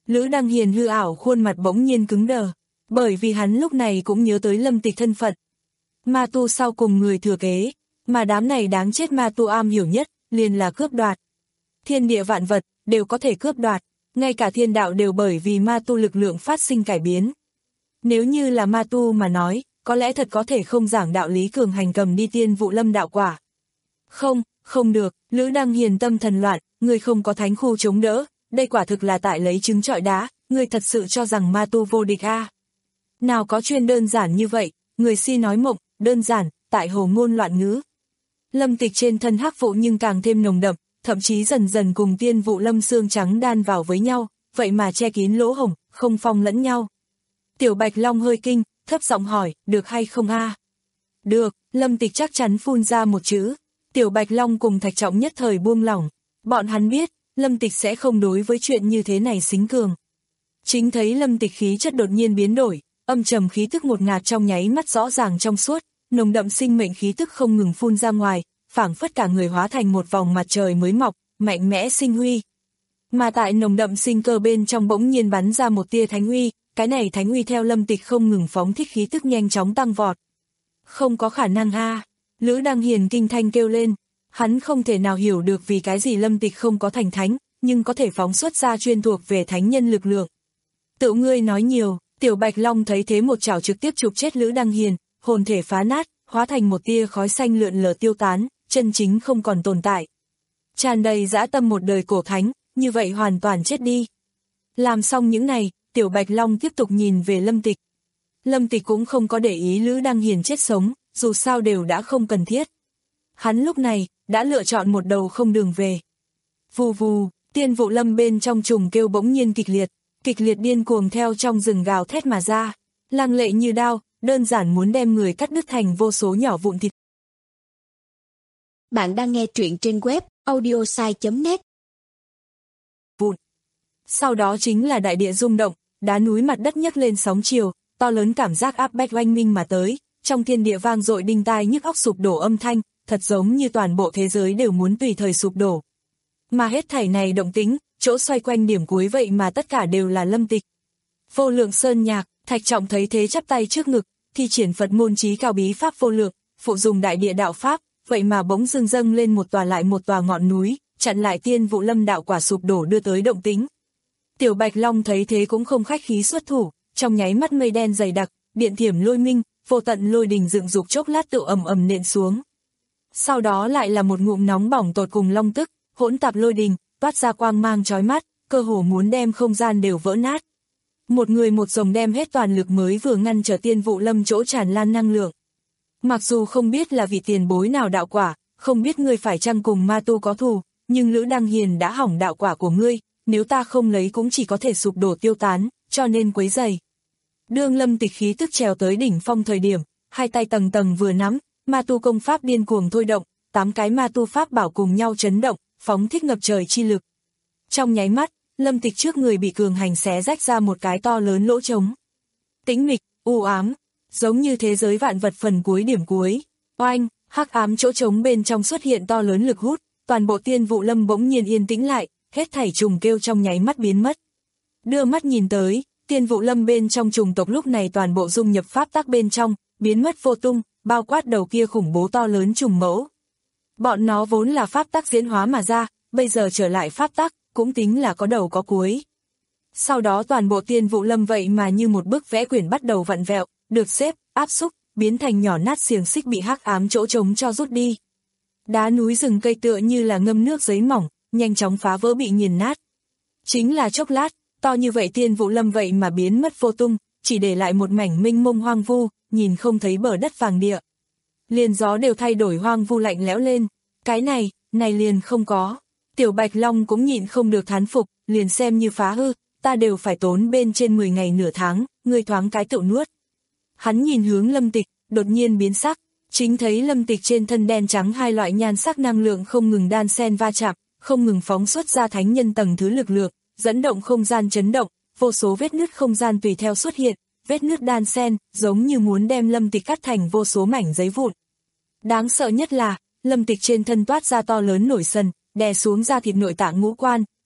Lữ Đăng Hiền hư ảo khuôn mặt bỗng nhiên cứng đờ, bởi vì hắn lúc này cũng nhớ tới Lâm Tịch thân phận. Ma tu sau cùng người thừa kế, mà đám này đáng chết ma tu am hiểu nhất, liền là cướp đoạt. Thiên địa vạn vật, đều có thể cướp đoạt, ngay cả thiên đạo đều bởi vì ma tu lực lượng phát sinh cải biến. Nếu như là ma tu mà nói, có lẽ thật có thể không giảng đạo lý cường hành cầm đi Tiên Vụ Lâm đạo quả. Không, không được, Lữ Đăng Hiền tâm thần loạn, người không có thánh khu chống đỡ, đây quả thực là tại lấy trứng trọi đá, người thật sự cho rằng ma tu vô địch a? À? Nào có chuyên đơn giản như vậy, người si nói mộng, đơn giản, tại hồ ngôn loạn ngữ. Lâm Tịch trên thân hắc vụ nhưng càng thêm nồng đậm, thậm chí dần dần cùng Tiên Vụ Lâm xương trắng đan vào với nhau, vậy mà che kín lỗ hổng, không phong lẫn nhau. Tiểu Bạch Long hơi kinh, thấp giọng hỏi, được hay không a? À? Được, Lâm Tịch chắc chắn phun ra một chữ. Tiểu Bạch Long cùng Thạch Trọng nhất thời buông lỏng, bọn hắn biết, Lâm Tịch sẽ không đối với chuyện như thế này xính cường. Chính thấy Lâm Tịch khí chất đột nhiên biến đổi, âm trầm khí tức một ngạt trong nháy mắt rõ ràng trong suốt, nồng đậm sinh mệnh khí tức không ngừng phun ra ngoài, phảng phất cả người hóa thành một vòng mặt trời mới mọc, mạnh mẽ sinh huy. Mà tại nồng đậm sinh cơ bên trong bỗng nhiên bắn ra một tia thánh uy, cái này thánh uy theo Lâm Tịch không ngừng phóng thích khí tức nhanh chóng tăng vọt. Không có khả năng a, Lữ Đăng Hiền kinh thanh kêu lên, hắn không thể nào hiểu được vì cái gì Lâm Tịch không có thành thánh, nhưng có thể phóng xuất ra chuyên thuộc về thánh nhân lực lượng. Tự ngươi nói nhiều, Tiểu Bạch Long thấy thế một chảo trực tiếp chụp chết Lữ Đăng Hiền, hồn thể phá nát, hóa thành một tia khói xanh lượn lờ tiêu tán, chân chính không còn tồn tại. Tràn đầy dã tâm một đời cổ thánh, như vậy hoàn toàn chết đi. Làm xong những này, Tiểu Bạch Long tiếp tục nhìn về Lâm Tịch. Lâm Tịch cũng không có để ý Lữ Đăng Hiền chết sống, dù sao đều đã không cần thiết. Hắn lúc này, đã lựa chọn một đầu không đường về. Vù vù, Tiên Vụ Lâm bên trong trùng kêu bỗng nhiên kịch liệt, kịch liệt điên cuồng theo trong rừng gào thét mà ra, lăng lệ như đao, đơn giản muốn đem người cắt đứt thành vô số nhỏ vụn thịt. Bạn đang nghe truyện trên web audiosai chấm net. Vụn. Sau đó chính là đại địa rung động, đá núi mặt đất nhấc lên sóng chiều, to lớn cảm giác áp bách oanh minh mà tới, trong thiên địa vang dội đinh tai nhức óc sụp đổ âm thanh, thật giống như toàn bộ thế giới đều muốn tùy thời sụp đổ. Mà hết thảy này động tĩnh, chỗ xoay quanh điểm cuối vậy mà tất cả đều là Lâm Tịch. Vô lượng sơn nhạc, Thạch Trọng thấy thế chắp tay trước ngực, thi triển Phật môn chí cao bí pháp vô lượng, phụ dùng đại địa đạo pháp, vậy mà bỗng dưng dâng lên một tòa lại một tòa ngọn núi, chặn lại Tiên Vụ Lâm đạo quả sụp đổ đưa tới động tĩnh. Tiểu Bạch Long thấy thế cũng không khách khí xuất thủ, trong nháy mắt mây đen dày đặc, điện thiểm lôi minh, vô tận lôi đình dựng dục chốc lát tự ầm ầm nện xuống. Sau đó lại là một ngụm nóng bỏng tột cùng long tức, hỗn tạp lôi đình, toát ra quang mang chói mắt, cơ hồ muốn đem không gian đều vỡ nát. Một người một rồng đem hết toàn lực mới vừa ngăn trở Tiên Vụ Lâm chỗ tràn lan năng lượng. Mặc dù không biết là vị tiền bối nào đạo quả, không biết ngươi phải chăng cùng ma tu có thù, nhưng Lữ Đăng Hiền đã hỏng đạo quả của ngươi, nếu ta không lấy cũng chỉ có thể sụp đổ tiêu tán, cho nên quấy rầy. Đương Lâm Tịch khí tức trèo tới đỉnh phong thời điểm, hai tay tầng tầng vừa nắm, ma tu công pháp điên cuồng thôi động, tám cái ma tu pháp bảo cùng nhau chấn động, phóng thích ngập trời chi lực. Trong nháy mắt, Lâm Tịch trước người bị cường hành xé rách ra một cái to lớn lỗ trống. Tĩnh mịch, u ám, giống như thế giới vạn vật phần cuối điểm cuối. Oanh, hắc ám chỗ trống bên trong xuất hiện to lớn lực hút, toàn bộ Tiên Vụ Lâm bỗng nhiên yên tĩnh lại, hết thảy trùng kêu trong nháy mắt biến mất. Đưa mắt nhìn tới, Tiên Vụ Lâm bên trong trùng tộc lúc này toàn bộ dung nhập pháp tắc bên trong, biến mất vô tung, bao quát đầu kia khủng bố to lớn trùng mẫu. Bọn nó vốn là pháp tắc diễn hóa mà ra, bây giờ trở lại pháp tắc, cũng tính là có đầu có cuối. Sau đó toàn bộ Tiên Vụ Lâm vậy mà như một bức vẽ quyển bắt đầu vặn vẹo, được xếp, áp xúc, biến thành nhỏ nát xiềng xích bị hắc ám chỗ trống cho rút đi. Đá núi rừng cây tựa như là ngâm nước giấy mỏng, nhanh chóng phá vỡ bị nghiền nát. Chính là chốc lát, to như vậy Tiên Vụ Lâm vậy mà biến mất vô tung, chỉ để lại một mảnh mênh mông hoang vu, nhìn không thấy bờ đất vàng địa. Liền gió đều thay đổi hoang vu lạnh lẽo lên, cái này, này liền không có. Tiểu Bạch Long cũng nhịn không được thán phục, liền xem như phá hư, ta đều phải tốn bên trên mười ngày nửa tháng, người thoáng cái tự nuốt. Hắn nhìn hướng Lâm Tịch, đột nhiên biến sắc, chính thấy Lâm Tịch trên thân đen trắng hai loại nhan sắc năng lượng không ngừng đan xen va chạm, không ngừng phóng xuất ra thánh nhân tầng thứ lực lượng, dẫn động không gian chấn động, vô số vết nứt không gian tùy theo xuất hiện, vết nứt đan xen, giống như muốn đem Lâm Tịch cắt thành vô số mảnh giấy vụn. Đáng sợ nhất là, Lâm Tịch trên thân toát ra to lớn nổi sần, đè xuống da thịt nội tạng ngũ quan,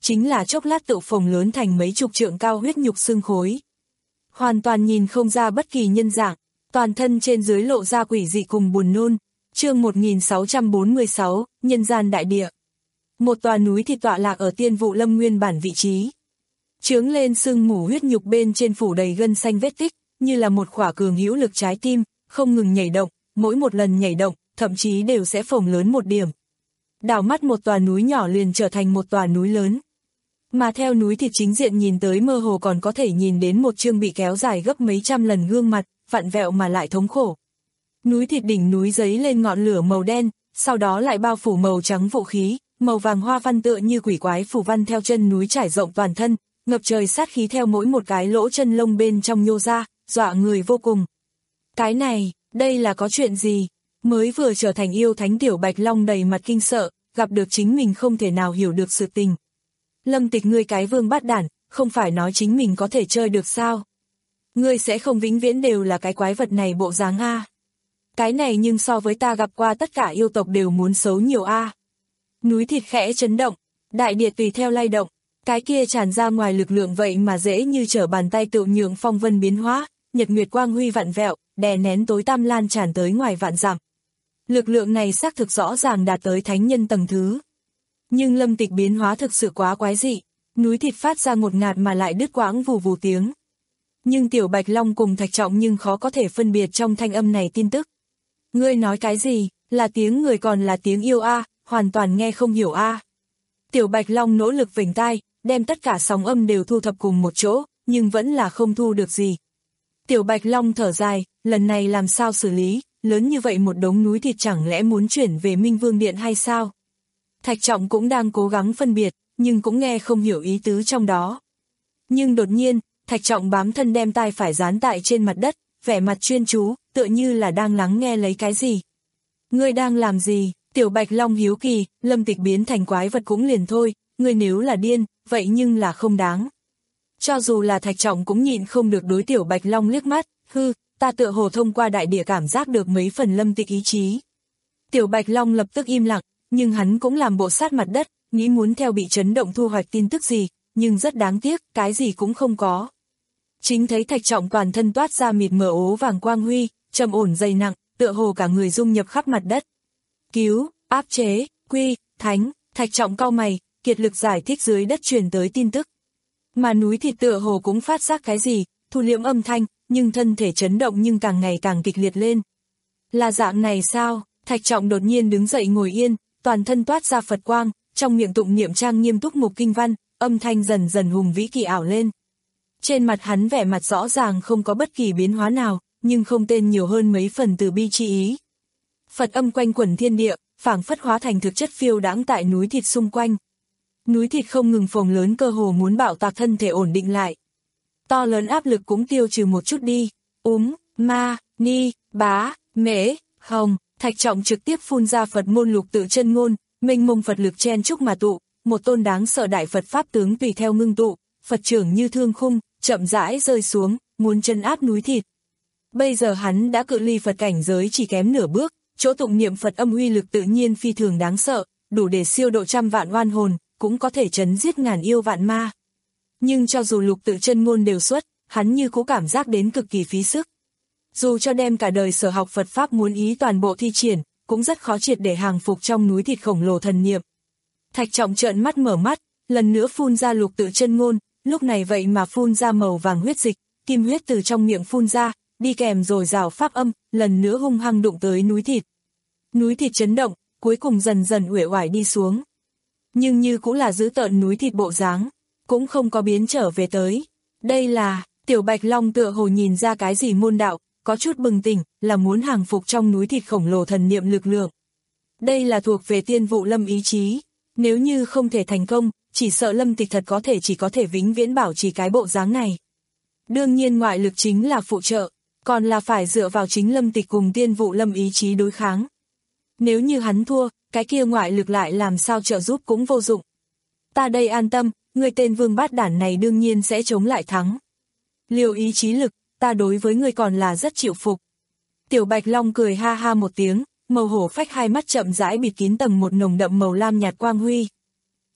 chính là chốc lát tự phồng lớn thành mấy chục trượng cao huyết nhục xương khối. Hoàn toàn nhìn không ra bất kỳ nhân dạng, toàn thân trên dưới lộ ra quỷ dị cùng buồn nôn. Chương một nghìn sáu trăm bốn mươi sáu, Nhân gian đại địa. Một tòa núi thịt tọa lạc ở Tiên Vụ Lâm nguyên bản vị trí. Chướng lên sương mù huyết nhục bên trên phủ đầy gân xanh vết tích, như là một khỏa cường hữu lực trái tim, không ngừng nhảy động, mỗi một lần nhảy động, thậm chí đều sẽ phồng lớn một điểm. Đảo mắt một tòa núi nhỏ liền trở thành một tòa núi lớn. Mà theo núi thịt chính diện nhìn tới mơ hồ còn có thể nhìn đến một chương bị kéo dài gấp mấy trăm lần gương mặt, vặn vẹo mà lại thống khổ. Núi thịt đỉnh núi giấy lên ngọn lửa màu đen, sau đó lại bao phủ màu trắng vũ khí, màu vàng hoa văn tựa như quỷ quái phù văn theo chân núi trải rộng toàn thân, ngập trời sát khí theo mỗi một cái lỗ chân lông bên trong nhô ra, dọa người vô cùng. Cái này, đây là có chuyện gì? Mới vừa trở thành yêu thánh Tiểu Bạch Long đầy mặt kinh sợ, gặp được chính mình không thể nào hiểu được sự tình. Lâm Tịch, ngươi cái vương bát đản, không phải nói chính mình có thể chơi được sao? Ngươi sẽ không vĩnh viễn đều là cái quái vật này bộ dáng a? Cái này nhưng so với ta gặp qua tất cả yêu tộc đều muốn xấu nhiều a. Núi thịt khẽ chấn động, đại địa tùy theo lay động, cái kia tràn ra ngoài lực lượng vậy mà dễ như trở bàn tay tự nhượng phong vân biến hóa, nhật nguyệt quang huy vặn vẹo, đè nén tối tăm lan tràn tới ngoài vạn dặm. Lực lượng này xác thực rõ ràng đạt tới thánh nhân tầng thứ. Nhưng Lâm Tịch biến hóa thực sự quá quái dị, núi thịt phát ra ngột ngạt mà lại đứt quãng vù vù tiếng. Nhưng Tiểu Bạch Long cùng Thạch Trọng nhưng khó có thể phân biệt trong thanh âm này tin tức. Ngươi nói cái gì, là tiếng người còn là tiếng yêu a, hoàn toàn nghe không hiểu a. Tiểu Bạch Long nỗ lực vểnh tai, đem tất cả sóng âm đều thu thập cùng một chỗ, nhưng vẫn là không thu được gì. Tiểu Bạch Long thở dài, lần này làm sao xử lý, lớn như vậy một đống núi thịt chẳng lẽ muốn chuyển về Minh Vương Điện hay sao? Thạch Trọng cũng đang cố gắng phân biệt, nhưng cũng nghe không hiểu ý tứ trong đó. Nhưng đột nhiên, Thạch Trọng bám thân đem tai phải dán tại trên mặt đất, vẻ mặt chuyên chú, tựa như là đang lắng nghe lấy cái gì. Ngươi đang làm gì? Tiểu Bạch Long hiếu kỳ, Lâm Tịch biến thành quái vật cũng liền thôi, ngươi nếu là điên, vậy nhưng là không đáng. Cho dù là Thạch Trọng cũng nhịn không được đối Tiểu Bạch Long liếc mắt, hư, ta tựa hồ thông qua đại địa cảm giác được mấy phần Lâm Tịch ý chí. Tiểu Bạch Long lập tức im lặng, nhưng hắn cũng làm bộ sát mặt đất, nghĩ muốn theo bị chấn động thu hoạch tin tức gì, nhưng rất đáng tiếc, cái gì cũng không có. Chính thấy Thạch Trọng toàn thân toát ra mịt mờ ố vàng quang huy, trầm ổn dày nặng, tựa hồ cả người dung nhập khắp mặt đất. Cứu, áp chế, quy, thánh, Thạch Trọng cau mày, kiệt lực giải thích dưới đất truyền tới tin tức. Mà núi thịt tựa hồ cũng phát giác cái gì, thu liễm âm thanh, nhưng thân thể chấn động nhưng càng ngày càng kịch liệt lên. Là dạng này sao? Thạch Trọng đột nhiên đứng dậy ngồi yên, toàn thân toát ra Phật quang, trong miệng tụng niệm trang nghiêm túc mục kinh văn, âm thanh dần dần hùng vĩ kỳ ảo lên. Trên mặt hắn vẻ mặt rõ ràng không có bất kỳ biến hóa nào, nhưng không tên nhiều hơn mấy phần từ bi chi ý. Phật âm quanh quẩn thiên địa, phảng phất hóa thành thực chất phiêu đãng tại núi thịt xung quanh. Núi thịt không ngừng phồng lớn cơ hồ muốn bạo tạc thân thể ổn định lại. To lớn áp lực cũng tiêu trừ một chút đi. Úm, ma, ni, bá, mễ, hồng, Thạch Trọng trực tiếp phun ra Phật môn lục tự chân ngôn, mênh mông Phật lực chen chúc mà tụ, một tôn đáng sợ đại Phật pháp tướng tùy theo ngưng tụ, Phật trưởng như thương khung, chậm rãi rơi xuống, muốn chân áp núi thịt. Bây giờ hắn đã cự ly Phật cảnh giới chỉ kém nửa bước, chỗ tụng niệm Phật âm uy lực tự nhiên phi thường đáng sợ, đủ để siêu độ trăm vạn oan hồn, cũng có thể chấn giết ngàn yêu vạn ma. Nhưng cho dù lục tự chân ngôn đều xuất, hắn như cũng cảm giác đến cực kỳ phí sức. Dù cho đem cả đời sở học Phật Pháp muốn ý toàn bộ thi triển, cũng rất khó triệt để hàng phục trong núi thịt khổng lồ thần niệm. Thạch Trọng trợn mắt mở mắt, lần nữa phun ra lục tự chân ngôn, lúc này vậy mà phun ra màu vàng huyết dịch, kim huyết từ trong miệng phun ra, đi kèm rồi rào pháp âm, lần nữa hung hăng đụng tới núi thịt. Núi thịt chấn động, cuối cùng dần dần uể oải đi xuống. Nhưng như cũng là giữ tợn núi thịt bộ dáng, cũng không có biến trở về tới. Đây là, Tiểu Bạch Long tựa hồ nhìn ra cái gì môn đạo, có chút bừng tỉnh, là muốn hàng phục trong núi thịt khổng lồ thần niệm lực lượng. Đây là thuộc về Tiên Vụ Lâm ý chí, nếu như không thể thành công, chỉ sợ Lâm Tịch thật có thể chỉ có thể vĩnh viễn bảo trì cái bộ dáng này. Đương nhiên ngoại lực chính là phụ trợ, còn là phải dựa vào chính Lâm Tịch cùng Tiên Vụ Lâm ý chí đối kháng. Nếu như hắn thua, cái kia ngoại lực lại làm sao trợ giúp cũng vô dụng. Ta đây an tâm, người tên vương bát đản này đương nhiên sẽ chống lại thắng. Liều ý chí lực, ta đối với người còn là rất chịu phục. Tiểu Bạch Long cười ha ha một tiếng, màu hổ phách hai mắt chậm rãi bịt kín tầng một nồng đậm màu lam nhạt quang huy.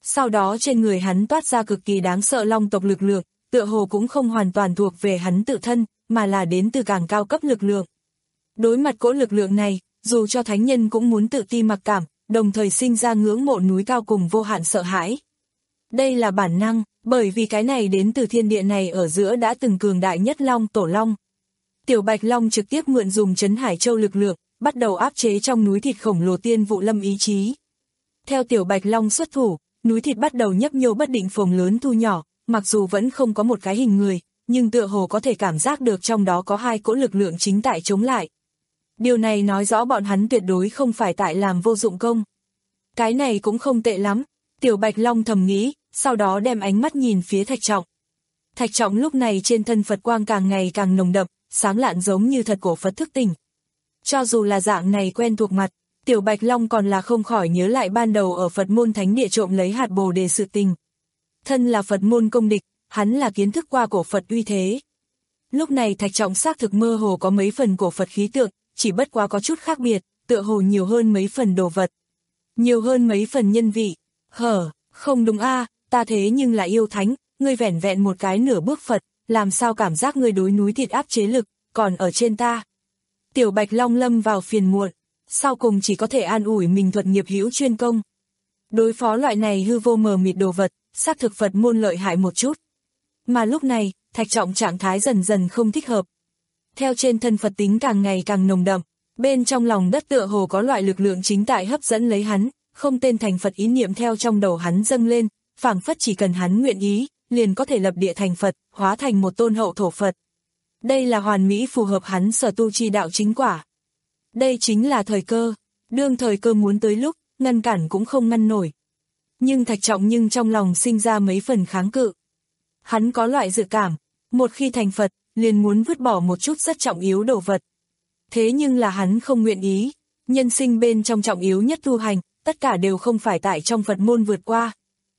Sau đó trên người hắn toát ra cực kỳ đáng sợ long tộc lực lượng, tựa hồ cũng không hoàn toàn thuộc về hắn tự thân, mà là đến từ càng cao cấp lực lượng. Đối mặt cỗ lực lượng này, dù cho thánh nhân cũng muốn tự ti mặc cảm, đồng thời sinh ra ngưỡng mộ núi cao cùng vô hạn sợ hãi. Đây là bản năng, bởi vì cái này đến từ thiên địa này ở giữa đã từng cường đại nhất long tổ long. Tiểu Bạch Long trực tiếp mượn dùng Trấn Hải Châu lực lượng, bắt đầu áp chế trong núi thịt khổng lồ Tiên Vụ Lâm ý chí. Theo Tiểu Bạch Long xuất thủ, núi thịt bắt đầu nhấp nhô bất định phồng lớn thu nhỏ, mặc dù vẫn không có một cái hình người, nhưng tựa hồ có thể cảm giác được trong đó có hai cỗ lực lượng chính tại chống lại. Điều này nói rõ bọn hắn tuyệt đối không phải tại làm vô dụng công. Cái này cũng không tệ lắm, Tiểu Bạch Long thầm nghĩ, sau đó đem ánh mắt nhìn phía Thạch Trọng. Thạch Trọng lúc này trên thân Phật quang càng ngày càng nồng đậm, sáng lạn giống như thật cổ Phật thức tỉnh. Cho dù là dạng này quen thuộc mặt, Tiểu Bạch Long còn là không khỏi nhớ lại ban đầu ở Phật môn thánh địa trộm lấy hạt bồ đề sự tình. Thân là Phật môn công địch, hắn là kiến thức qua cổ Phật uy thế. Lúc này Thạch Trọng xác thực mơ hồ có mấy phần cổ Phật khí tượng, chỉ bất quá có chút khác biệt, tựa hồ nhiều hơn mấy phần đồ vật. Nhiều hơn mấy phần nhân vị. Hở, không đúng a, à, ta thế nhưng là yêu thánh, ngươi vẻn vẹn một cái nửa bước Phật, làm sao cảm giác ngươi đối núi thịt áp chế lực, còn ở trên ta. Tiểu Bạch Long lâm vào phiền muộn, sau cùng chỉ có thể an ủi mình thuật nghiệp hữu chuyên công. Đối phó loại này hư vô mờ mịt đồ vật, xác thực Phật môn lợi hại một chút. Mà lúc này, Thạch Trọng trạng thái dần dần không thích hợp. Theo trên thân Phật tính càng ngày càng nồng đậm, bên trong lòng đất tựa hồ có loại lực lượng chính tại hấp dẫn lấy hắn, không tên thành Phật ý niệm theo trong đầu hắn dâng lên, phảng phất chỉ cần hắn nguyện ý, liền có thể lập địa thành Phật, hóa thành một tôn hậu thổ Phật. Đây là hoàn mỹ phù hợp hắn sở tu chi đạo chính quả. Đây chính là thời cơ, đương thời cơ muốn tới lúc, ngăn cản cũng không ngăn nổi. Nhưng Thạch Trọng nhưng trong lòng sinh ra mấy phần kháng cự. Hắn có loại dự cảm, một khi thành Phật, liền muốn vứt bỏ một chút rất trọng yếu đồ vật. Thế nhưng là hắn không nguyện ý, nhân sinh bên trong trọng yếu nhất tu hành, tất cả đều không phải tại trong Phật môn vượt qua.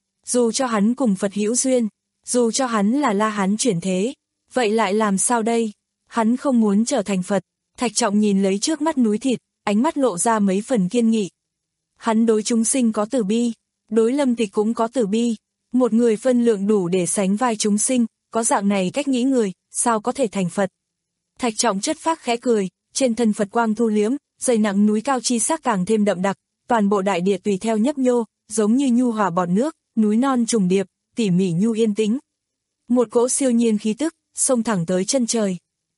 Dù cho hắn cùng Phật hữu duyên, dù cho hắn là La Hán chuyển thế, vậy lại làm sao đây? Hắn không muốn trở thành Phật. Thạch Trọng nhìn lấy trước mắt núi thịt, ánh mắt lộ ra mấy phần kiên nghị. Hắn đối chúng sinh có từ bi, đối Lâm Tịch cũng có từ bi. Một người phân lượng đủ để sánh vai chúng sinh, có dạng này cách nghĩ người, sao có thể thành Phật? Thạch Trọng chất phác khẽ cười, trên thân Phật quang thu liếm, dày nặng núi cao chi sắc càng thêm đậm đặc, toàn bộ đại địa tùy theo nhấp nhô, giống như nhu hòa bọt nước, núi non trùng điệp, tỉ mỉ nhu yên tĩnh. Một cỗ siêu nhiên khí tức, xông thẳng tới chân trời.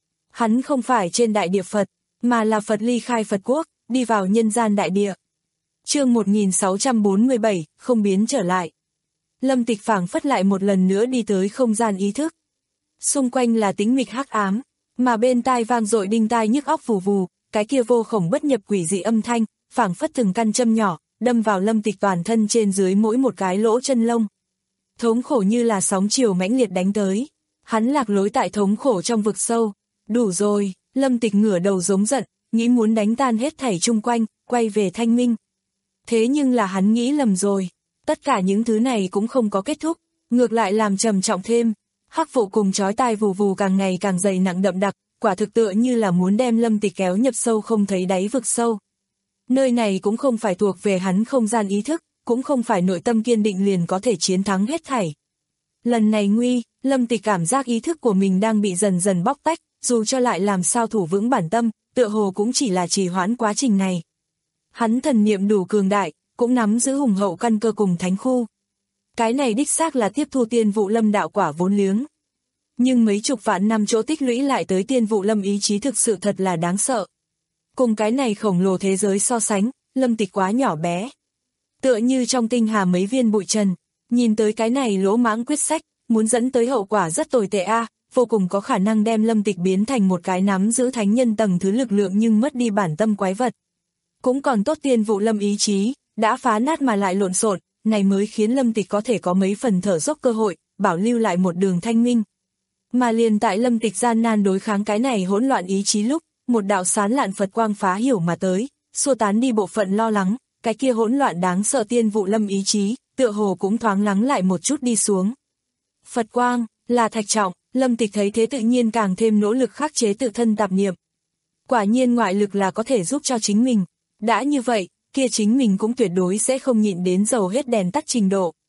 Hắn không phải trên đại địa Phật, mà là Phật ly khai Phật quốc, đi vào nhân gian đại địa. Chương một nghìn sáu trăm bốn mươi bảy, không biến trở lại. Lâm Tịch phảng phất lại một lần nữa đi tới không gian ý thức. Xung quanh là tĩnh mịch hắc ám, mà bên tai vang dội đinh tai nhức óc vù vù, cái kia vô khổng bất nhập quỷ dị âm thanh, phảng phất từng căn châm nhỏ, đâm vào Lâm Tịch toàn thân trên dưới mỗi một cái lỗ chân lông. Thống khổ như là sóng chiều mãnh liệt đánh tới. Hắn lạc lối tại thống khổ trong vực sâu. Đủ rồi, Lâm Tịch ngửa đầu giống giận, nghĩ muốn đánh tan hết thảy chung quanh, quay về thanh minh. Thế nhưng là hắn nghĩ lầm rồi. Tất cả những thứ này cũng không có kết thúc, ngược lại làm trầm trọng thêm. Hắc vụ cùng chói tai vù vù càng ngày càng dày nặng đậm đặc, quả thực tựa như là muốn đem Lâm Tịch kéo nhập sâu không thấy đáy vực sâu. Nơi này cũng không phải thuộc về hắn không gian ý thức, cũng không phải nội tâm kiên định liền có thể chiến thắng hết thảy. Lần này nguy, Lâm Tịch cảm giác ý thức của mình đang bị dần dần bóc tách, dù cho lại làm sao thủ vững bản tâm, tựa hồ cũng chỉ là trì hoãn quá trình này. Hắn thần niệm đủ cường đại, cũng nắm giữ hùng hậu căn cơ cùng thánh khu. Cái này đích xác là tiếp thu Tiên Vụ Lâm đạo quả vốn liếng. Nhưng mấy chục vạn năm chỗ tích lũy lại tới Tiên Vụ Lâm ý chí thực sự thật là đáng sợ. Cùng cái này khổng lồ thế giới so sánh, Lâm Tịch quá nhỏ bé. Tựa như trong tinh hà mấy viên bụi trần, nhìn tới cái này lỗ mãng quyết sách, muốn dẫn tới hậu quả rất tồi tệ a, vô cùng có khả năng đem Lâm Tịch biến thành một cái nắm giữ thánh nhân tầng thứ lực lượng nhưng mất đi bản tâm quái vật. Cũng còn tốt Tiên Vụ Lâm ý chí, đã phá nát mà lại lộn xộn, này mới khiến Lâm Tịch có thể có mấy phần thở dốc cơ hội, bảo lưu lại một đường thanh minh. Mà liền tại Lâm Tịch gian nan đối kháng cái này hỗn loạn ý chí lúc, một đạo sán lạn Phật quang phá hiểu mà tới, xua tán đi bộ phận lo lắng, cái kia hỗn loạn đáng sợ Tiên Vụ Lâm ý chí, tựa hồ cũng thoáng lắng lại một chút đi xuống. Phật quang, là Thạch Trọng, Lâm Tịch thấy thế tự nhiên càng thêm nỗ lực khắc chế tự thân tạp niệm. Quả nhiên ngoại lực là có thể giúp cho chính mình, đã như vậy, kia chính mình cũng tuyệt đối sẽ không nhịn đến dầu hết đèn tắt trình độ.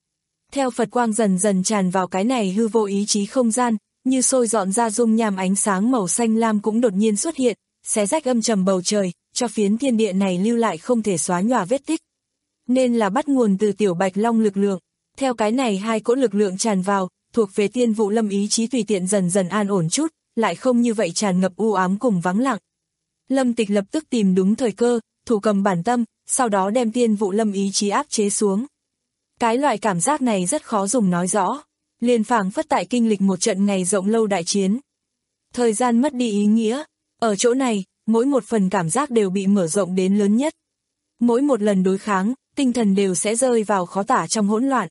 Theo Phật quang dần dần tràn vào cái này hư vô ý chí không gian, như sôi dọn ra dung nham ánh sáng màu xanh lam cũng đột nhiên xuất hiện, xé rách âm trầm bầu trời, cho phiến thiên địa này lưu lại không thể xóa nhòa vết tích. Nên là bắt nguồn từ Tiểu Bạch Long lực lượng. Theo cái này hai cỗ lực lượng tràn vào, thuộc về Tiên Vụ Lâm ý chí tùy tiện dần dần an ổn chút, lại không như vậy tràn ngập u ám cùng vắng lặng. Lâm Tịch lập tức tìm đúng thời cơ, thủ cầm bản tâm, sau đó đem Tiên Vụ Lâm ý chí áp chế xuống. Cái loại cảm giác này rất khó dùng nói rõ, liền phảng phất tại kinh lịch một trận ngày rộng lâu đại chiến. Thời gian mất đi ý nghĩa, ở chỗ này, mỗi một phần cảm giác đều bị mở rộng đến lớn nhất. Mỗi một lần đối kháng, tinh thần đều sẽ rơi vào khó tả trong hỗn loạn.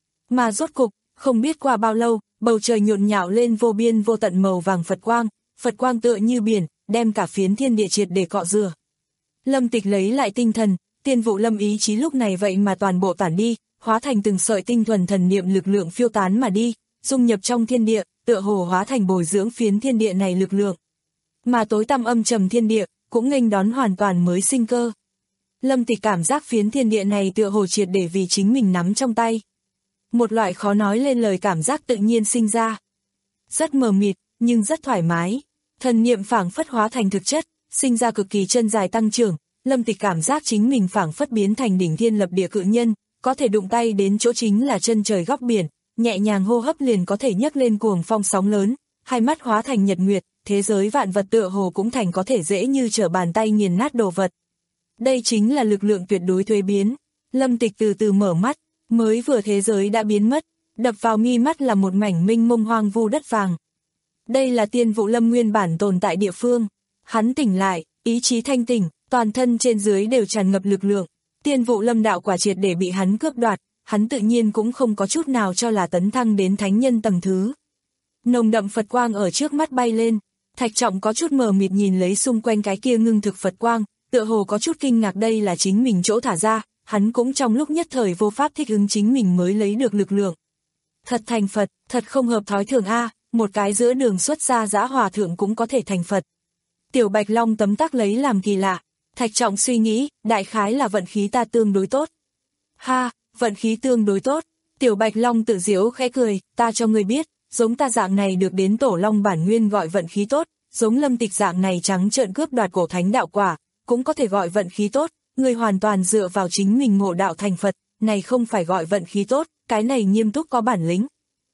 Mà rốt cục, không biết qua bao lâu, bầu trời nhộn nhạo lên vô biên vô tận màu vàng Phật quang, Phật quang tựa như biển, đem cả phiến thiên địa triệt để cọ rửa. Lâm Tịch lấy lại tinh thần, Tiên Vụ Lâm ý chí lúc này vậy mà toàn bộ tản đi, hóa thành từng sợi tinh thuần thần niệm lực lượng phiêu tán mà đi, dung nhập trong thiên địa, tựa hồ hóa thành bồi dưỡng phiến thiên địa này lực lượng. Mà tối tăm âm trầm thiên địa, cũng nghênh đón hoàn toàn mới sinh cơ. Lâm Tịch cảm giác phiến thiên địa này tựa hồ triệt để vì chính mình nắm trong tay. Một loại khó nói lên lời cảm giác tự nhiên sinh ra. Rất mờ mịt, nhưng rất thoải mái. Thần niệm phảng phất hóa thành thực chất, sinh ra cực kỳ chân dài tăng trưởng. Lâm Tịch cảm giác chính mình phảng phất biến thành đỉnh thiên lập địa cự nhân, có thể đụng tay đến chỗ chính là chân trời góc biển, nhẹ nhàng hô hấp liền có thể nhấc lên cuồng phong sóng lớn, hai mắt hóa thành nhật nguyệt, thế giới vạn vật tựa hồ cũng thành có thể dễ như trở bàn tay nghiền nát đồ vật. Đây chính là lực lượng tuyệt đối thuế biến. Lâm Tịch từ từ mở mắt, mới vừa thế giới đã biến mất, đập vào mi mắt là một mảnh mênh mông hoang vu đất vàng. Đây là Tiên Vụ Lâm nguyên bản tồn tại địa phương. Hắn tỉnh lại, ý chí thanh tỉnh, toàn thân trên dưới đều tràn ngập lực lượng. Tiên Vụ Lâm đạo quả triệt để bị hắn cướp đoạt, hắn tự nhiên cũng không có chút nào cho là tấn thăng đến thánh nhân tầng thứ. Nồng đậm Phật quang ở trước mắt bay lên, Thạch Trọng có chút mờ mịt nhìn lấy xung quanh cái kia ngưng thực Phật quang, tựa hồ có chút kinh ngạc đây là chính mình chỗ thả ra, hắn cũng trong lúc nhất thời vô pháp thích ứng chính mình mới lấy được lực lượng. Thật thành Phật, thật không hợp thói thường a, một cái giữa đường xuất gia dã hòa thượng cũng có thể thành Phật. Tiểu Bạch Long tấm tắc lấy làm kỳ lạ, Thạch Trọng suy nghĩ, đại khái là vận khí ta tương đối tốt. Ha, vận khí tương đối tốt, Tiểu Bạch Long tự giễu khẽ cười, ta cho ngươi biết, giống ta dạng này được đến Tổ Long bản nguyên gọi vận khí tốt, giống Lâm Tịch dạng này trắng trợn cướp đoạt cổ thánh đạo quả, cũng có thể gọi vận khí tốt, ngươi hoàn toàn dựa vào chính mình ngộ đạo thành Phật, này không phải gọi vận khí tốt, cái này nghiêm túc có bản lĩnh.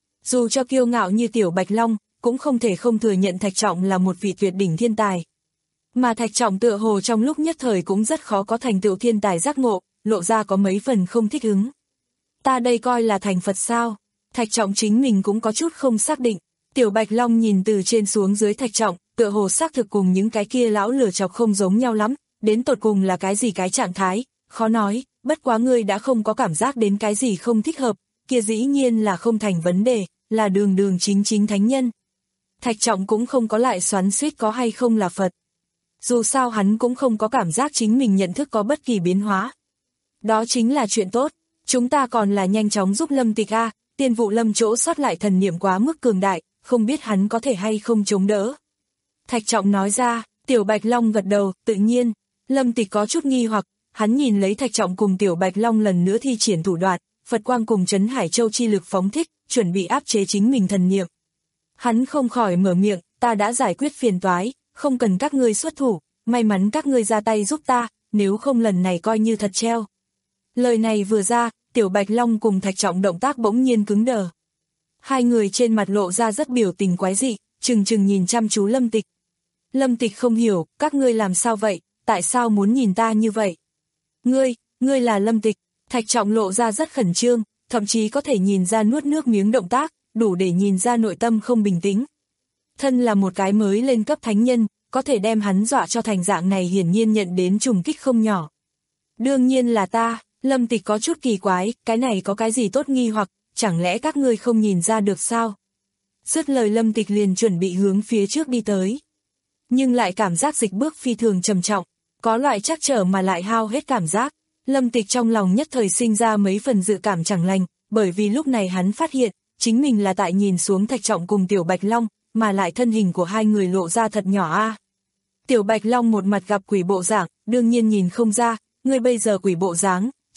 Dù cho kiêu ngạo như Tiểu Bạch Long, cũng không thể không thừa nhận Thạch Trọng là một vị tuyệt đỉnh thiên tài. Mà Thạch Trọng tựa hồ trong lúc nhất thời cũng rất khó có thành tựu thiên tài giác ngộ, lộ ra có mấy phần không thích ứng. Ta đây coi là thành Phật sao? Thạch Trọng chính mình cũng có chút không xác định. Tiểu Bạch Long nhìn từ trên xuống dưới Thạch Trọng, tựa hồ xác thực cùng những cái kia lão lửa chọc không giống nhau lắm, đến tột cùng là cái gì cái trạng thái, khó nói, bất quá ngươi đã không có cảm giác đến cái gì không thích hợp, kia dĩ nhiên là không thành vấn đề, là đường đường chính chính thánh nhân. Thạch Trọng cũng không có lại xoắn xuýt có hay không là Phật. Dù sao hắn cũng không có cảm giác chính mình nhận thức có bất kỳ biến hóa. Đó chính là chuyện tốt, chúng ta còn là nhanh chóng giúp Lâm Tịch a, Tiên Vụ Lâm chỗ sót lại thần niệm quá mức cường đại, không biết hắn có thể hay không chống đỡ. Thạch Trọng nói ra, Tiểu Bạch Long gật đầu, tự nhiên. Lâm Tịch có chút nghi hoặc, hắn nhìn lấy Thạch Trọng cùng Tiểu Bạch Long lần nữa thi triển thủ đoạn, Phật quang cùng Trấn Hải Châu chi lực phóng thích, chuẩn bị áp chế chính mình thần niệm. Hắn không khỏi mở miệng, ta đã giải quyết phiền toái, không cần các ngươi xuất thủ, may mắn các ngươi ra tay giúp ta, nếu không lần này coi như thật treo. Lời này vừa ra, Tiểu Bạch Long cùng Thạch Trọng động tác bỗng nhiên cứng đờ. Hai người trên mặt lộ ra rất biểu tình quái dị, chừng chừng nhìn chăm chú Lâm Tịch. Lâm Tịch không hiểu, các ngươi làm sao vậy, tại sao muốn nhìn ta như vậy? Ngươi, ngươi là Lâm Tịch, Thạch Trọng lộ ra rất khẩn trương, thậm chí có thể nhìn ra nuốt nước miếng động tác, đủ để nhìn ra nội tâm không bình tĩnh. Thân là một cái mới lên cấp thánh nhân, có thể đem hắn dọa cho thành dạng này hiển nhiên nhận đến trùng kích không nhỏ. Đương nhiên là ta, Lâm Tịch có chút kỳ quái, cái này có cái gì tốt nghi hoặc, chẳng lẽ các ngươi không nhìn ra được sao? Dứt lời Lâm Tịch liền chuẩn bị hướng phía trước đi tới. Nhưng lại cảm giác dịch bước phi thường trầm trọng, có loại trắc trở mà lại hao hết cảm giác. Lâm Tịch trong lòng nhất thời sinh ra mấy phần dự cảm chẳng lành, bởi vì lúc này hắn phát hiện, chính mình là tại nhìn xuống Thạch Trọng cùng Tiểu Bạch Long, mà lại thân hình của hai người lộ ra thật nhỏ a. À. Tiểu Bạch Long một mặt gặp quỷ bộ dạng, đương nhiên nhìn không ra, ngươi bây giờ quỷ bộ dáng,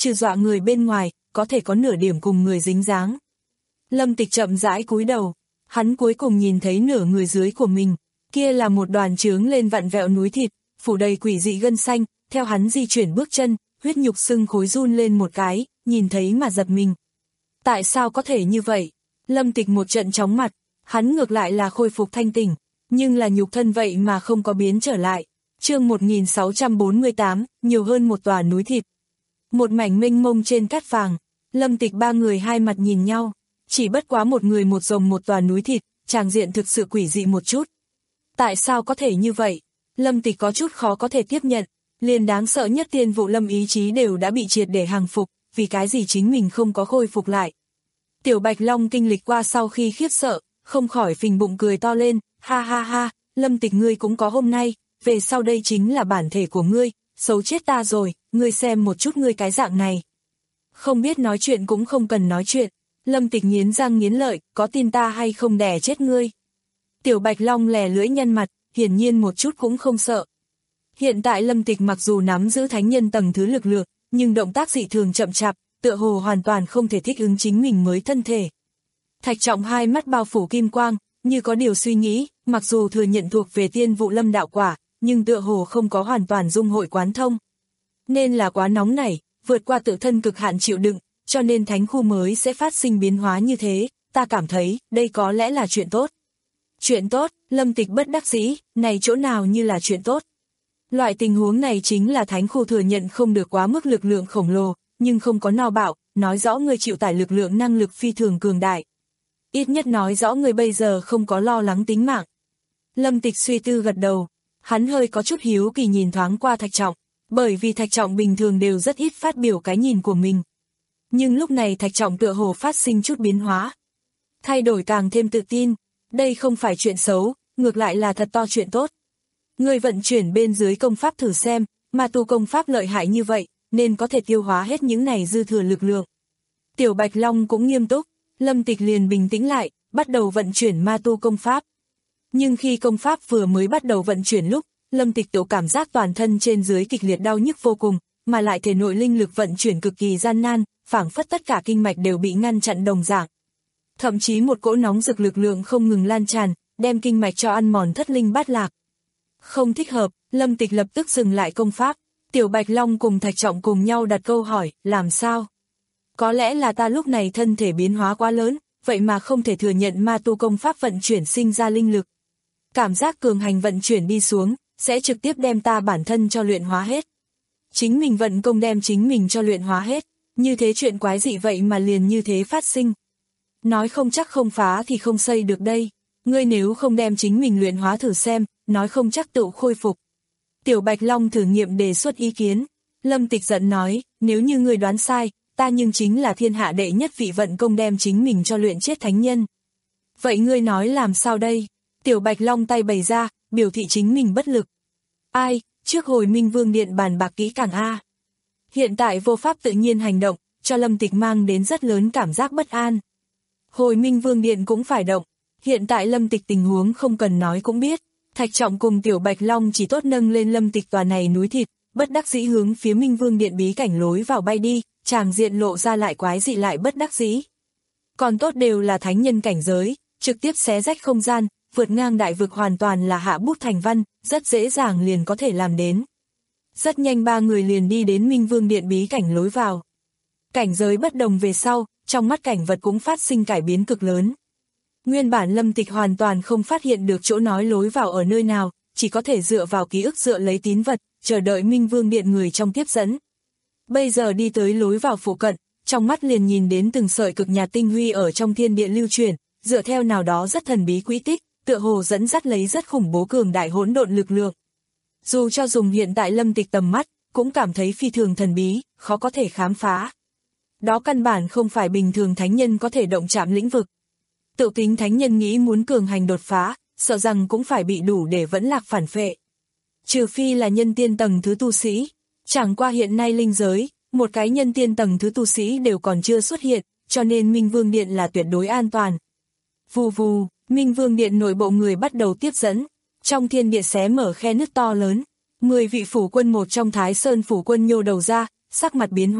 trừ dọa người bên ngoài, có thể có nửa điểm cùng người dính dáng. Lâm Tịch chậm rãi cúi đầu, hắn cuối cùng nhìn thấy nửa người dưới của mình, kia là một đoàn trướng lên vặn vẹo núi thịt, phủ đầy quỷ dị gân xanh, theo hắn di chuyển bước chân, huyết nhục sưng khối run lên một cái, nhìn thấy mà giật mình. Tại sao có thể như vậy? Lâm Tịch một trận chóng mặt, hắn ngược lại là khôi phục thanh tỉnh, nhưng là nhục thân vậy mà không có biến trở lại. Chương một nghìn sáu trăm bốn mươi tám, nhiều hơn một tòa núi thịt. Một mảnh mênh mông trên cát vàng, Lâm Tịch ba người hai mặt nhìn nhau, chỉ bất quá một người một rồng một tòa núi thịt, tràng diện thực sự quỷ dị một chút. Tại sao có thể như vậy? Lâm Tịch có chút khó có thể tiếp nhận, liền đáng sợ nhất Tiên Vụ Lâm ý chí đều đã bị triệt để hàng phục, vì cái gì chính mình không có khôi phục lại. Tiểu Bạch Long kinh lịch qua sau khi khiếp sợ, không khỏi phình bụng cười to lên, ha ha ha, Lâm Tịch ngươi cũng có hôm nay, về sau đây chính là bản thể của ngươi, xấu chết ta rồi, ngươi xem một chút ngươi cái dạng này. Không biết nói chuyện cũng không cần nói chuyện, Lâm Tịch nghiến răng nghiến lợi, có tin ta hay không đè chết ngươi. Tiểu Bạch Long lè lưỡi nhăn mặt, hiển nhiên một chút cũng không sợ. Hiện tại Lâm Tịch mặc dù nắm giữ thánh nhân tầng thứ lực lượng, nhưng động tác dị thường chậm chạp, tựa hồ hoàn toàn không thể thích ứng chính mình mới thân thể. Thạch Trọng hai mắt bao phủ kim quang, như có điều suy nghĩ, mặc dù thừa nhận thuộc về Tiên Vụ Lâm đạo quả, nhưng tựa hồ không có hoàn toàn dung hội quán thông. Nên là quá nóng nảy, vượt qua tự thân cực hạn chịu đựng, cho nên thánh khu mới sẽ phát sinh biến hóa như thế, ta cảm thấy, đây có lẽ là chuyện tốt. Chuyện tốt, Lâm Tịch bất đắc dĩ, này chỗ nào như là chuyện tốt. Loại tình huống này chính là thánh khu thừa nhận không được quá mức lực lượng khổng lồ, nhưng không có no bạo, nói rõ người chịu tải lực lượng năng lực phi thường cường đại. Ít nhất nói rõ người bây giờ không có lo lắng tính mạng. Lâm Tịch suy tư gật đầu, hắn hơi có chút hiếu kỳ nhìn thoáng qua Thạch Trọng, bởi vì Thạch Trọng bình thường đều rất ít phát biểu cái nhìn của mình. Nhưng lúc này Thạch Trọng tựa hồ phát sinh chút biến hóa. Thay đổi càng thêm tự tin, đây không phải chuyện xấu, ngược lại là thật to chuyện tốt. Người vận chuyển bên dưới công pháp thử xem, mà tu công pháp lợi hại như vậy, nên có thể tiêu hóa hết những này dư thừa lực lượng. Tiểu Bạch Long cũng nghiêm túc, Lâm Tịch liền bình tĩnh lại, bắt đầu vận chuyển ma tu công pháp. Nhưng khi công pháp vừa mới bắt đầu vận chuyển lúc, Lâm Tịch tự cảm giác toàn thân trên dưới kịch liệt đau nhức vô cùng, mà lại thể nội linh lực vận chuyển cực kỳ gian nan, phảng phất tất cả kinh mạch đều bị ngăn chặn đồng dạng. Thậm chí một cỗ nóng rực lực lượng không ngừng lan tràn, đem kinh mạch cho ăn mòn thất linh bát lạc. Không thích hợp, Lâm Tịch lập tức dừng lại công pháp. Tiểu Bạch Long cùng Thạch Trọng cùng nhau đặt câu hỏi, làm sao? Có lẽ là ta lúc này thân thể biến hóa quá lớn, vậy mà không thể thừa nhận ma tu công pháp vận chuyển sinh ra linh lực. Cảm giác cường hành vận chuyển đi xuống, sẽ trực tiếp đem ta bản thân cho luyện hóa hết. Chính mình vận công đem chính mình cho luyện hóa hết, như thế chuyện quái dị vậy mà liền như thế phát sinh. Nói không chắc không phá thì không xây được đây, ngươi nếu không đem chính mình luyện hóa thử xem, nói không chắc tự khôi phục. Tiểu Bạch Long thử nghiệm đề xuất ý kiến, Lâm Tịch giận nói, nếu như ngươi đoán sai, ta nhưng chính là thiên hạ đệ nhất vị vận công đem chính mình cho luyện chết thánh nhân. Vậy ngươi nói làm sao đây? Tiểu Bạch Long tay bày ra, biểu thị chính mình bất lực. Ai, trước hồi Minh Vương Điện bàn bạc kỹ càng a. Hiện tại vô pháp tự nhiên hành động, cho Lâm Tịch mang đến rất lớn cảm giác bất an. Hồi Minh Vương Điện cũng phải động, hiện tại Lâm Tịch tình huống không cần nói cũng biết. Thạch Trọng cùng Tiểu Bạch Long chỉ tốt nâng lên Lâm Tịch tòa này núi thịt, bất đắc dĩ hướng phía Minh Vương Điện bí cảnh lối vào bay đi, tràng diện lộ ra lại quái dị lại bất đắc dĩ. Còn tốt đều là thánh nhân cảnh giới, trực tiếp xé rách không gian, vượt ngang đại vực hoàn toàn là hạ bút thành văn, rất dễ dàng liền có thể làm đến. Rất nhanh ba người liền đi đến Minh Vương Điện bí cảnh lối vào. Cảnh giới bất đồng về sau, trong mắt cảnh vật cũng phát sinh cải biến cực lớn. Nguyên bản Lâm Tịch hoàn toàn không phát hiện được chỗ nói lối vào ở nơi nào, chỉ có thể dựa vào ký ức dựa lấy tín vật, chờ đợi Minh Vương Điện người trong tiếp dẫn. Bây giờ đi tới lối vào phụ cận, trong mắt liền nhìn đến từng sợi cực nhạt tinh huy ở trong thiên địa lưu chuyển, dựa theo nào đó rất thần bí quỹ tích, tựa hồ dẫn dắt lấy rất khủng bố cường đại hỗn độn lực lượng. Dù cho dùng hiện tại Lâm Tịch tầm mắt, cũng cảm thấy phi thường thần bí, khó có thể khám phá. Đó căn bản không phải bình thường thánh nhân có thể động chạm lĩnh vực. Tự tính thánh nhân nghĩ muốn cường hành đột phá, sợ rằng cũng phải bị đủ để vẫn lạc phản phệ. Trừ phi là nhân tiên tầng thứ tu sĩ, chẳng qua hiện nay linh giới, một cái nhân tiên tầng thứ tu sĩ đều còn chưa xuất hiện, cho nên Minh Vương Điện là tuyệt đối an toàn. Vù vù, Minh Vương Điện nội bộ người bắt đầu tiếp dẫn, trong thiên địa xé mở khe nứt to lớn, mười vị phủ quân một trong Thái Sơn phủ quân nhô đầu ra, sắc mặt biến hóa,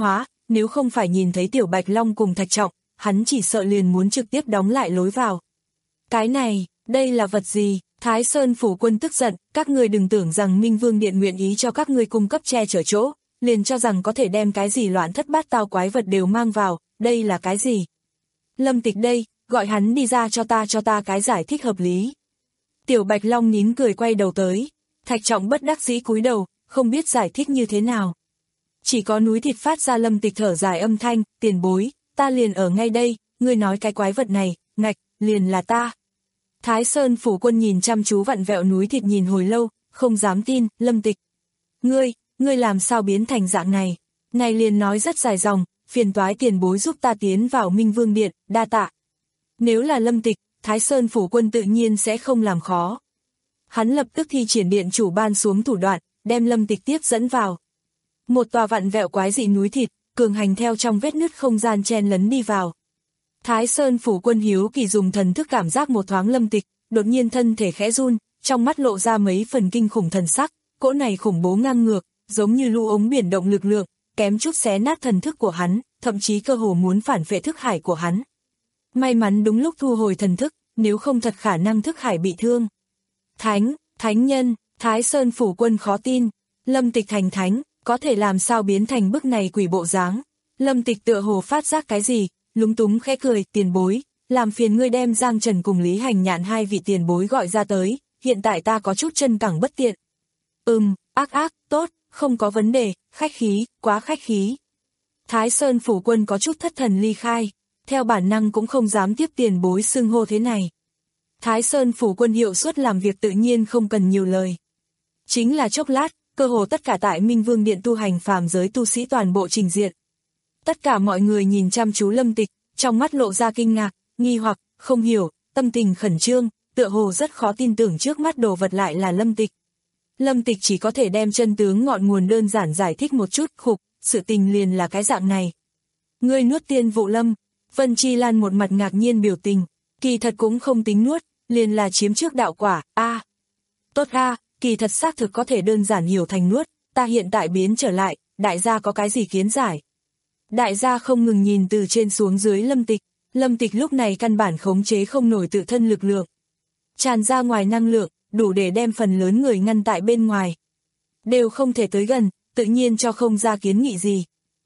nếu không phải nhìn thấy Tiểu Bạch Long cùng Thạch Trọng, hắn chỉ sợ liền muốn trực tiếp đóng lại lối vào. Cái này, đây là vật gì? Thái Sơn Phủ Quân tức giận, các người đừng tưởng rằng Minh Vương Điện nguyện ý cho các ngươi cung cấp che chở chỗ, liền cho rằng có thể đem cái gì loạn thất bát tao quái vật đều mang vào, đây là cái gì? Lâm Tịch đây, gọi hắn đi ra cho ta cho ta cái giải thích hợp lý. Tiểu Bạch Long nín cười quay đầu tới, Thạch Trọng bất đắc dĩ cúi đầu, không biết giải thích như thế nào. Chỉ có núi thịt phát ra Lâm Tịch thở dài âm thanh, tiền bối, ta liền ở ngay đây, ngươi nói cái quái vật này, ngạch, liền là ta. Thái Sơn Phủ Quân nhìn chăm chú vặn vẹo núi thịt nhìn hồi lâu, không dám tin, Lâm Tịch. Ngươi, ngươi làm sao biến thành dạng này? Này liền nói rất dài dòng, phiền toái tiền bối giúp ta tiến vào Minh Vương Điện, đa tạ. Nếu là Lâm Tịch, Thái Sơn Phủ Quân tự nhiên sẽ không làm khó. Hắn lập tức thi triển điện chủ ban xuống thủ đoạn, đem Lâm Tịch tiếp dẫn vào. Một tòa vặn vẹo quái dị núi thịt, cường hành theo trong vết nứt không gian chen lấn đi vào. Thái Sơn Phủ Quân hiếu kỳ dùng thần thức cảm giác một thoáng Lâm Tịch, đột nhiên thân thể khẽ run, trong mắt lộ ra mấy phần kinh khủng thần sắc, cỗ này khủng bố ngang ngược, giống như lũ ống biển động lực lượng, kém chút xé nát thần thức của hắn, thậm chí cơ hồ muốn phản phệ thức hải của hắn. May mắn đúng lúc thu hồi thần thức, nếu không thật khả năng thức hải bị thương. Thánh, thánh nhân, Thái Sơn Phủ Quân khó tin, Lâm Tịch thành thánh, có thể làm sao biến thành bức này quỷ bộ dáng. Lâm Tịch tựa hồ phát giác cái gì, lúng túng khẽ cười, tiền bối, làm phiền ngươi đem Giang Trần cùng Lý Hành Nhạn hai vị tiền bối gọi ra tới, hiện tại ta có chút chân cẳng bất tiện. Ừm, ác ác, tốt, không có vấn đề, khách khí, quá khách khí. Thái Sơn Phủ Quân có chút thất thần ly khai, theo bản năng cũng không dám tiếp tiền bối xưng hô thế này. Thái Sơn Phủ Quân hiệu suất làm việc tự nhiên không cần nhiều lời. Chính là chốc lát, cơ hồ tất cả tại Minh Vương Điện tu hành phàm giới tu sĩ toàn bộ trình diện. Tất cả mọi người nhìn chăm chú Lâm Tịch, trong mắt lộ ra kinh ngạc, nghi hoặc, không hiểu, tâm tình khẩn trương, tựa hồ rất khó tin tưởng trước mắt đồ vật lại là Lâm Tịch. Lâm Tịch chỉ có thể đem chân tướng ngọn nguồn đơn giản giải thích một chút, khục, sự tình liền là cái dạng này. Ngươi nuốt tiên vụ lâm, Vân Chi Lan một mặt ngạc nhiên biểu tình, kỳ thật cũng không tính nuốt, liền là chiếm trước đạo quả, a à. Tốt a à, kỳ thật xác thực có thể đơn giản hiểu thành nuốt, ta hiện tại biến trở lại, đại gia có cái gì kiến giải. Đại gia không ngừng nhìn từ trên xuống dưới Lâm Tịch, Lâm Tịch lúc này căn bản khống chế không nổi tự thân lực lượng. Tràn ra ngoài năng lượng, đủ để đem phần lớn người ngăn tại bên ngoài. Đều không thể tới gần, tự nhiên cho không ra kiến nghị gì.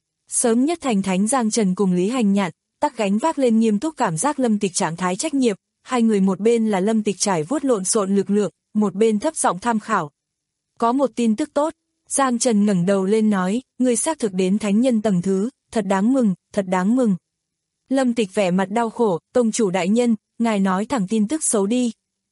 Sớm nhất thành thánh Giang Trần cùng Lý Hành Nhạn, tắc gánh vác lên nghiêm túc cảm giác Lâm Tịch trạng thái trách nhiệm, hai người một bên là Lâm Tịch trải vuốt lộn xộn lực lượng, một bên thấp giọng tham khảo. Có một tin tức tốt, Giang Trần ngẩng đầu lên nói, ngươi xác thực đến thánh nhân tầng thứ, thật đáng mừng, thật đáng mừng. Lâm Tịch vẻ mặt đau khổ, tông chủ đại nhân, ngài nói thẳng tin tức xấu đi.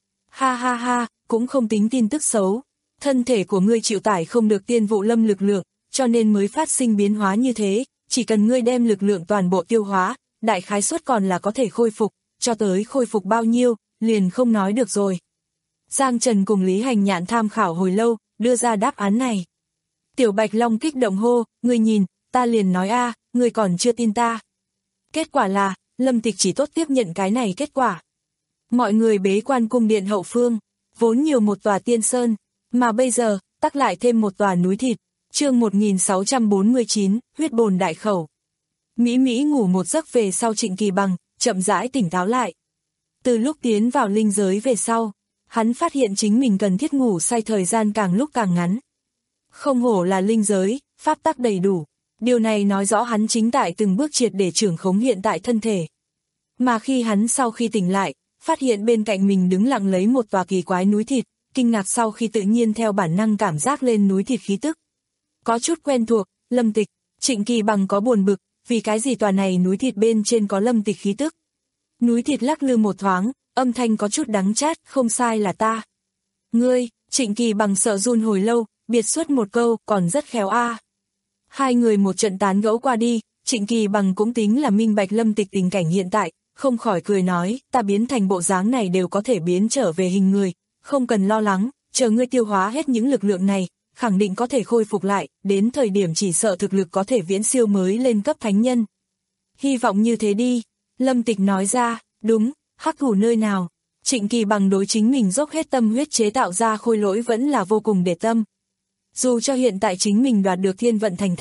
Ha ha ha, cũng không tính tin tức xấu. Thân thể của ngươi chịu tải không được tiên vụ lâm lực lượng, cho nên mới phát sinh biến hóa như thế, chỉ cần ngươi đem lực lượng toàn bộ tiêu hóa, đại khái suất còn là có thể khôi phục, cho tới khôi phục bao nhiêu, liền không nói được rồi. Giang Trần cùng Lý Hành Nhạn tham khảo hồi lâu, đưa ra đáp án này. Tiểu Bạch Long kích động hô, ngươi nhìn, ta liền nói a, à, ngươi còn chưa tin ta. Kết quả là, Lâm Tịch chỉ tốt tiếp nhận cái này kết quả. Mọi người bế quan cung điện hậu phương, vốn nhiều một tòa tiên sơn, mà bây giờ, tắc lại thêm một tòa núi thịt, chương một nghìn sáu trăm bốn mươi chín, huyết bồn đại khẩu. Mỹ Mỹ ngủ một giấc về sau Trịnh Kỳ Bằng, chậm rãi tỉnh táo lại. Từ lúc tiến vào linh giới về sau, hắn phát hiện chính mình cần thiết ngủ say thời gian càng lúc càng ngắn. Không hổ là linh giới, pháp tắc đầy đủ. Điều này nói rõ hắn chính tại từng bước triệt để trưởng khống hiện tại thân thể. Mà khi hắn sau khi tỉnh lại, phát hiện bên cạnh mình đứng lặng lấy một tòa kỳ quái núi thịt, kinh ngạc sau khi tự nhiên theo bản năng cảm giác lên núi thịt khí tức. Có chút quen thuộc, Lâm Tịch, Trịnh Kỳ Bằng có buồn bực, vì cái gì tòa này núi thịt bên trên có Lâm Tịch khí tức. Núi thịt lắc lư một thoáng, âm thanh có chút đắng chát, không sai là ta. Ngươi, Trịnh Kỳ Bằng sợ run hồi lâu, biệt xuất một câu, còn rất khéo a. À. Hai người một trận tán gẫu qua đi, Trịnh Kỳ Bằng cũng tính là minh bạch Lâm Tịch tình cảnh hiện tại, không khỏi cười nói, ta biến thành bộ dáng này đều có thể biến trở về hình người, không cần lo lắng, chờ ngươi tiêu hóa hết những lực lượng này, khẳng định có thể khôi phục lại, đến thời điểm chỉ sợ thực lực có thể viễn siêu mới lên cấp thánh nhân. Hy vọng như thế đi, Lâm Tịch nói ra, đúng, hắc thủ nơi nào, Trịnh Kỳ Bằng đối chính mình dốc hết tâm huyết chế tạo ra khôi lỗi vẫn là vô cùng để tâm. Dù cho hiện tại chính mình đoạt được thiên vận thành thánh,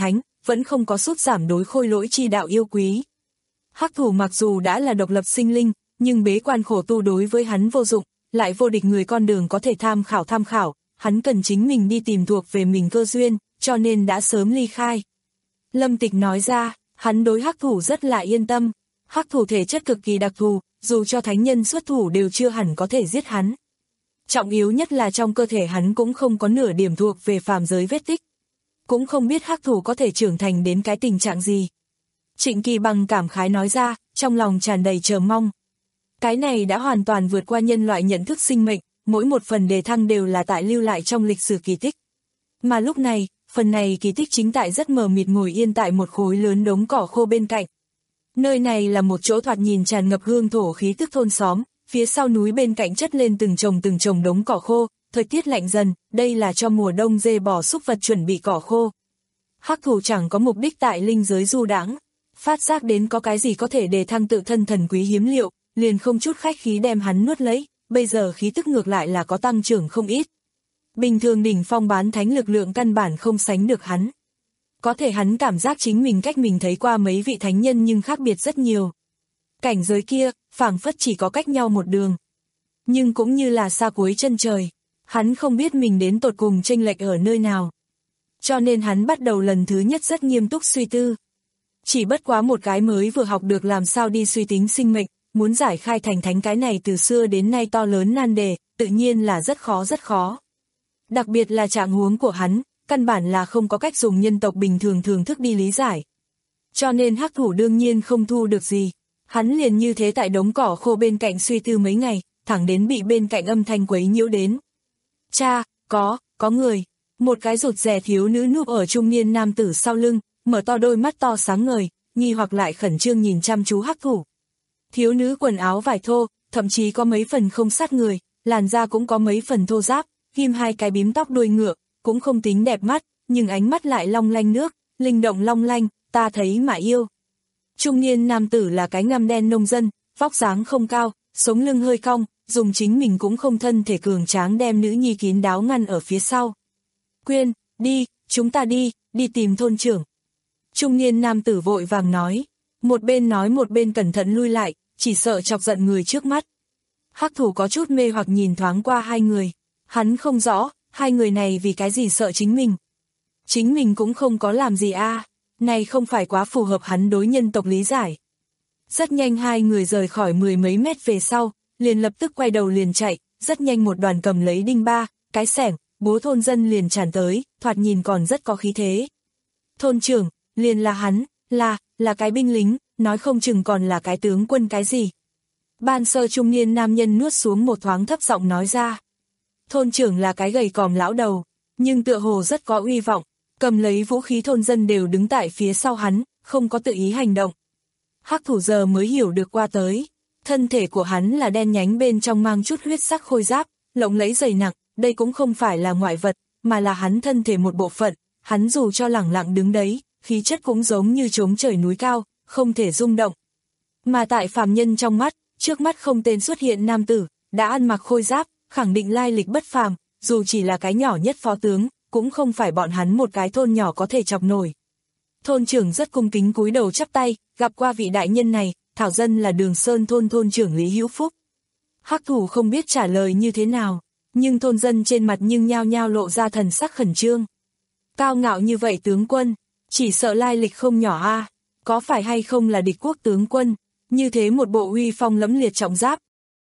vẫn không có sút giảm đối khôi lỗi chi đạo yêu quý. Hắc thủ mặc dù đã là độc lập sinh linh, nhưng bế quan khổ tu đối với hắn vô dụng, lại vô địch người con đường có thể tham khảo tham khảo, hắn cần chính mình đi tìm thuộc về mình cơ duyên, cho nên đã sớm ly khai. Lâm Tịch nói ra, hắn đối hắc thủ rất là yên tâm, hắc thủ thể chất cực kỳ đặc thù, dù cho thánh nhân xuất thủ đều chưa hẳn có thể giết hắn. Trọng yếu nhất là trong cơ thể hắn cũng không có nửa điểm thuộc về phàm giới vết tích. Cũng không biết hắc thủ có thể trưởng thành đến cái tình trạng gì. Trịnh Kỳ Bằng cảm khái nói ra, trong lòng tràn đầy chờ mong. Cái này đã hoàn toàn vượt qua nhân loại nhận thức sinh mệnh, mỗi một phần đề thăng đều là tại lưu lại trong lịch sử kỳ tích. Mà lúc này, phần này kỳ tích chính tại rất mờ mịt ngồi yên tại một khối lớn đống cỏ khô bên cạnh. Nơi này là một chỗ thoạt nhìn tràn ngập hương thổ khí tức thôn xóm, phía sau núi bên cạnh chất lên từng chồng từng chồng đống cỏ khô, thời tiết lạnh dần, đây là cho mùa đông dê bò súc vật chuẩn bị cỏ khô. Hắc thủ chẳng có mục đích tại linh giới du đãng, phát giác đến có cái gì có thể đề thăng tự thân thần quý hiếm liệu, liền không chút khách khí đem hắn nuốt lấy, bây giờ khí tức ngược lại là có tăng trưởng không ít. Bình thường đỉnh phong bán thánh lực lượng căn bản không sánh được hắn. Có thể hắn cảm giác chính mình cách mình thấy qua mấy vị thánh nhân nhưng khác biệt rất nhiều. Cảnh giới kia, phảng phất chỉ có cách nhau một đường. Nhưng cũng như là xa cuối chân trời, hắn không biết mình đến tột cùng chênh lệch ở nơi nào. Cho nên hắn bắt đầu lần thứ nhất rất nghiêm túc suy tư. Chỉ bất quá một cái mới vừa học được làm sao đi suy tính sinh mệnh, muốn giải khai thành thánh cái này từ xưa đến nay to lớn nan đề, tự nhiên là rất khó rất khó. Đặc biệt là trạng huống của hắn, căn bản là không có cách dùng nhân tộc bình thường thường thức đi lý giải. Cho nên hắc thủ đương nhiên không thu được gì. Hắn liền như thế tại đống cỏ khô bên cạnh suy tư mấy ngày, thẳng đến bị bên cạnh âm thanh quấy nhiễu đến. Cha, có, có người. Một cái rụt rè thiếu nữ núp ở trung niên nam tử sau lưng, mở to đôi mắt to sáng ngời, nghi hoặc lại khẩn trương nhìn chăm chú hắc thủ. Thiếu nữ quần áo vải thô, thậm chí có mấy phần không sát người, làn da cũng có mấy phần thô ráp, ghim hai cái bím tóc đuôi ngựa, cũng không tính đẹp mắt, nhưng ánh mắt lại long lanh nước, linh động long lanh, ta thấy mà yêu. Trung niên nam tử là cái ngăm đen nông dân, vóc dáng không cao, sống lưng hơi cong, dùng chính mình cũng không thân thể cường tráng đem nữ nhi kín đáo ngăn ở phía sau. Quyên, đi, chúng ta đi, đi tìm thôn trưởng. Trung niên nam tử vội vàng nói, một bên nói một bên cẩn thận lui lại, chỉ sợ chọc giận người trước mắt. Hắc thủ có chút mê hoặc nhìn thoáng qua hai người, hắn không rõ, hai người này vì cái gì sợ chính mình. Chính mình cũng không có làm gì a, à. Này không phải quá phù hợp hắn đối nhân tộc lý giải. Rất nhanh hai người rời khỏi mười mấy mét về sau, liền lập tức quay đầu liền chạy, rất nhanh một đoàn cầm lấy đinh ba, cái xẻng, búa thôn dân liền tràn tới, thoạt nhìn còn rất có khí thế. Thôn trưởng, liền là hắn, là, là cái binh lính, nói không chừng còn là cái tướng quân cái gì. Ban sơ trung niên nam nhân nuốt xuống một thoáng thấp giọng nói ra. Thôn trưởng là cái gầy còm lão đầu, nhưng tựa hồ rất có uy vọng, cầm lấy vũ khí thôn dân đều đứng tại phía sau hắn, không có tự ý hành động. Hắc thủ giờ mới hiểu được qua tới, thân thể của hắn là đen nhánh bên trong mang chút huyết sắc khôi giáp, lộng lẫy dày nặng, đây cũng không phải là ngoại vật, mà là hắn thân thể một bộ phận, hắn dù cho lẳng lặng đứng đấy, khí chất cũng giống như trống trời núi cao, không thể rung động. Mà tại phàm nhân trong mắt, trước mắt không tên xuất hiện nam tử, đã ăn mặc khôi giáp, khẳng định lai lịch bất phàm, dù chỉ là cái nhỏ nhất phó tướng, cũng không phải bọn hắn một cái thôn nhỏ có thể chọc nổi. Thôn trưởng rất cung kính cúi đầu chắp tay, gặp qua vị đại nhân này, thảo dân là Đường Sơn thôn thôn trưởng Lý Hữu Phúc. Hắc thủ không biết trả lời như thế nào, nhưng thôn dân trên mặt nhưng nhao nhao lộ ra thần sắc khẩn trương. Cao ngạo như vậy tướng quân, chỉ sợ lai lịch không nhỏ a, à, có phải hay không là địch quốc tướng quân, như thế một bộ uy phong lẫm liệt trọng giáp.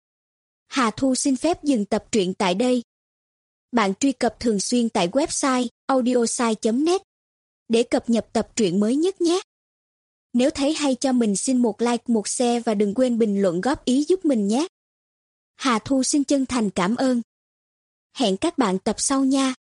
Hà Thu xin phép dừng tập truyện tại đây. Bạn truy cập thường xuyên tại website audiosai chấm net để cập nhật tập truyện mới nhất nhé. Nếu thấy hay cho mình xin một like, một share và đừng quên bình luận góp ý giúp mình nhé. Hà Thu xin chân thành cảm ơn. Hẹn các bạn tập sau nha.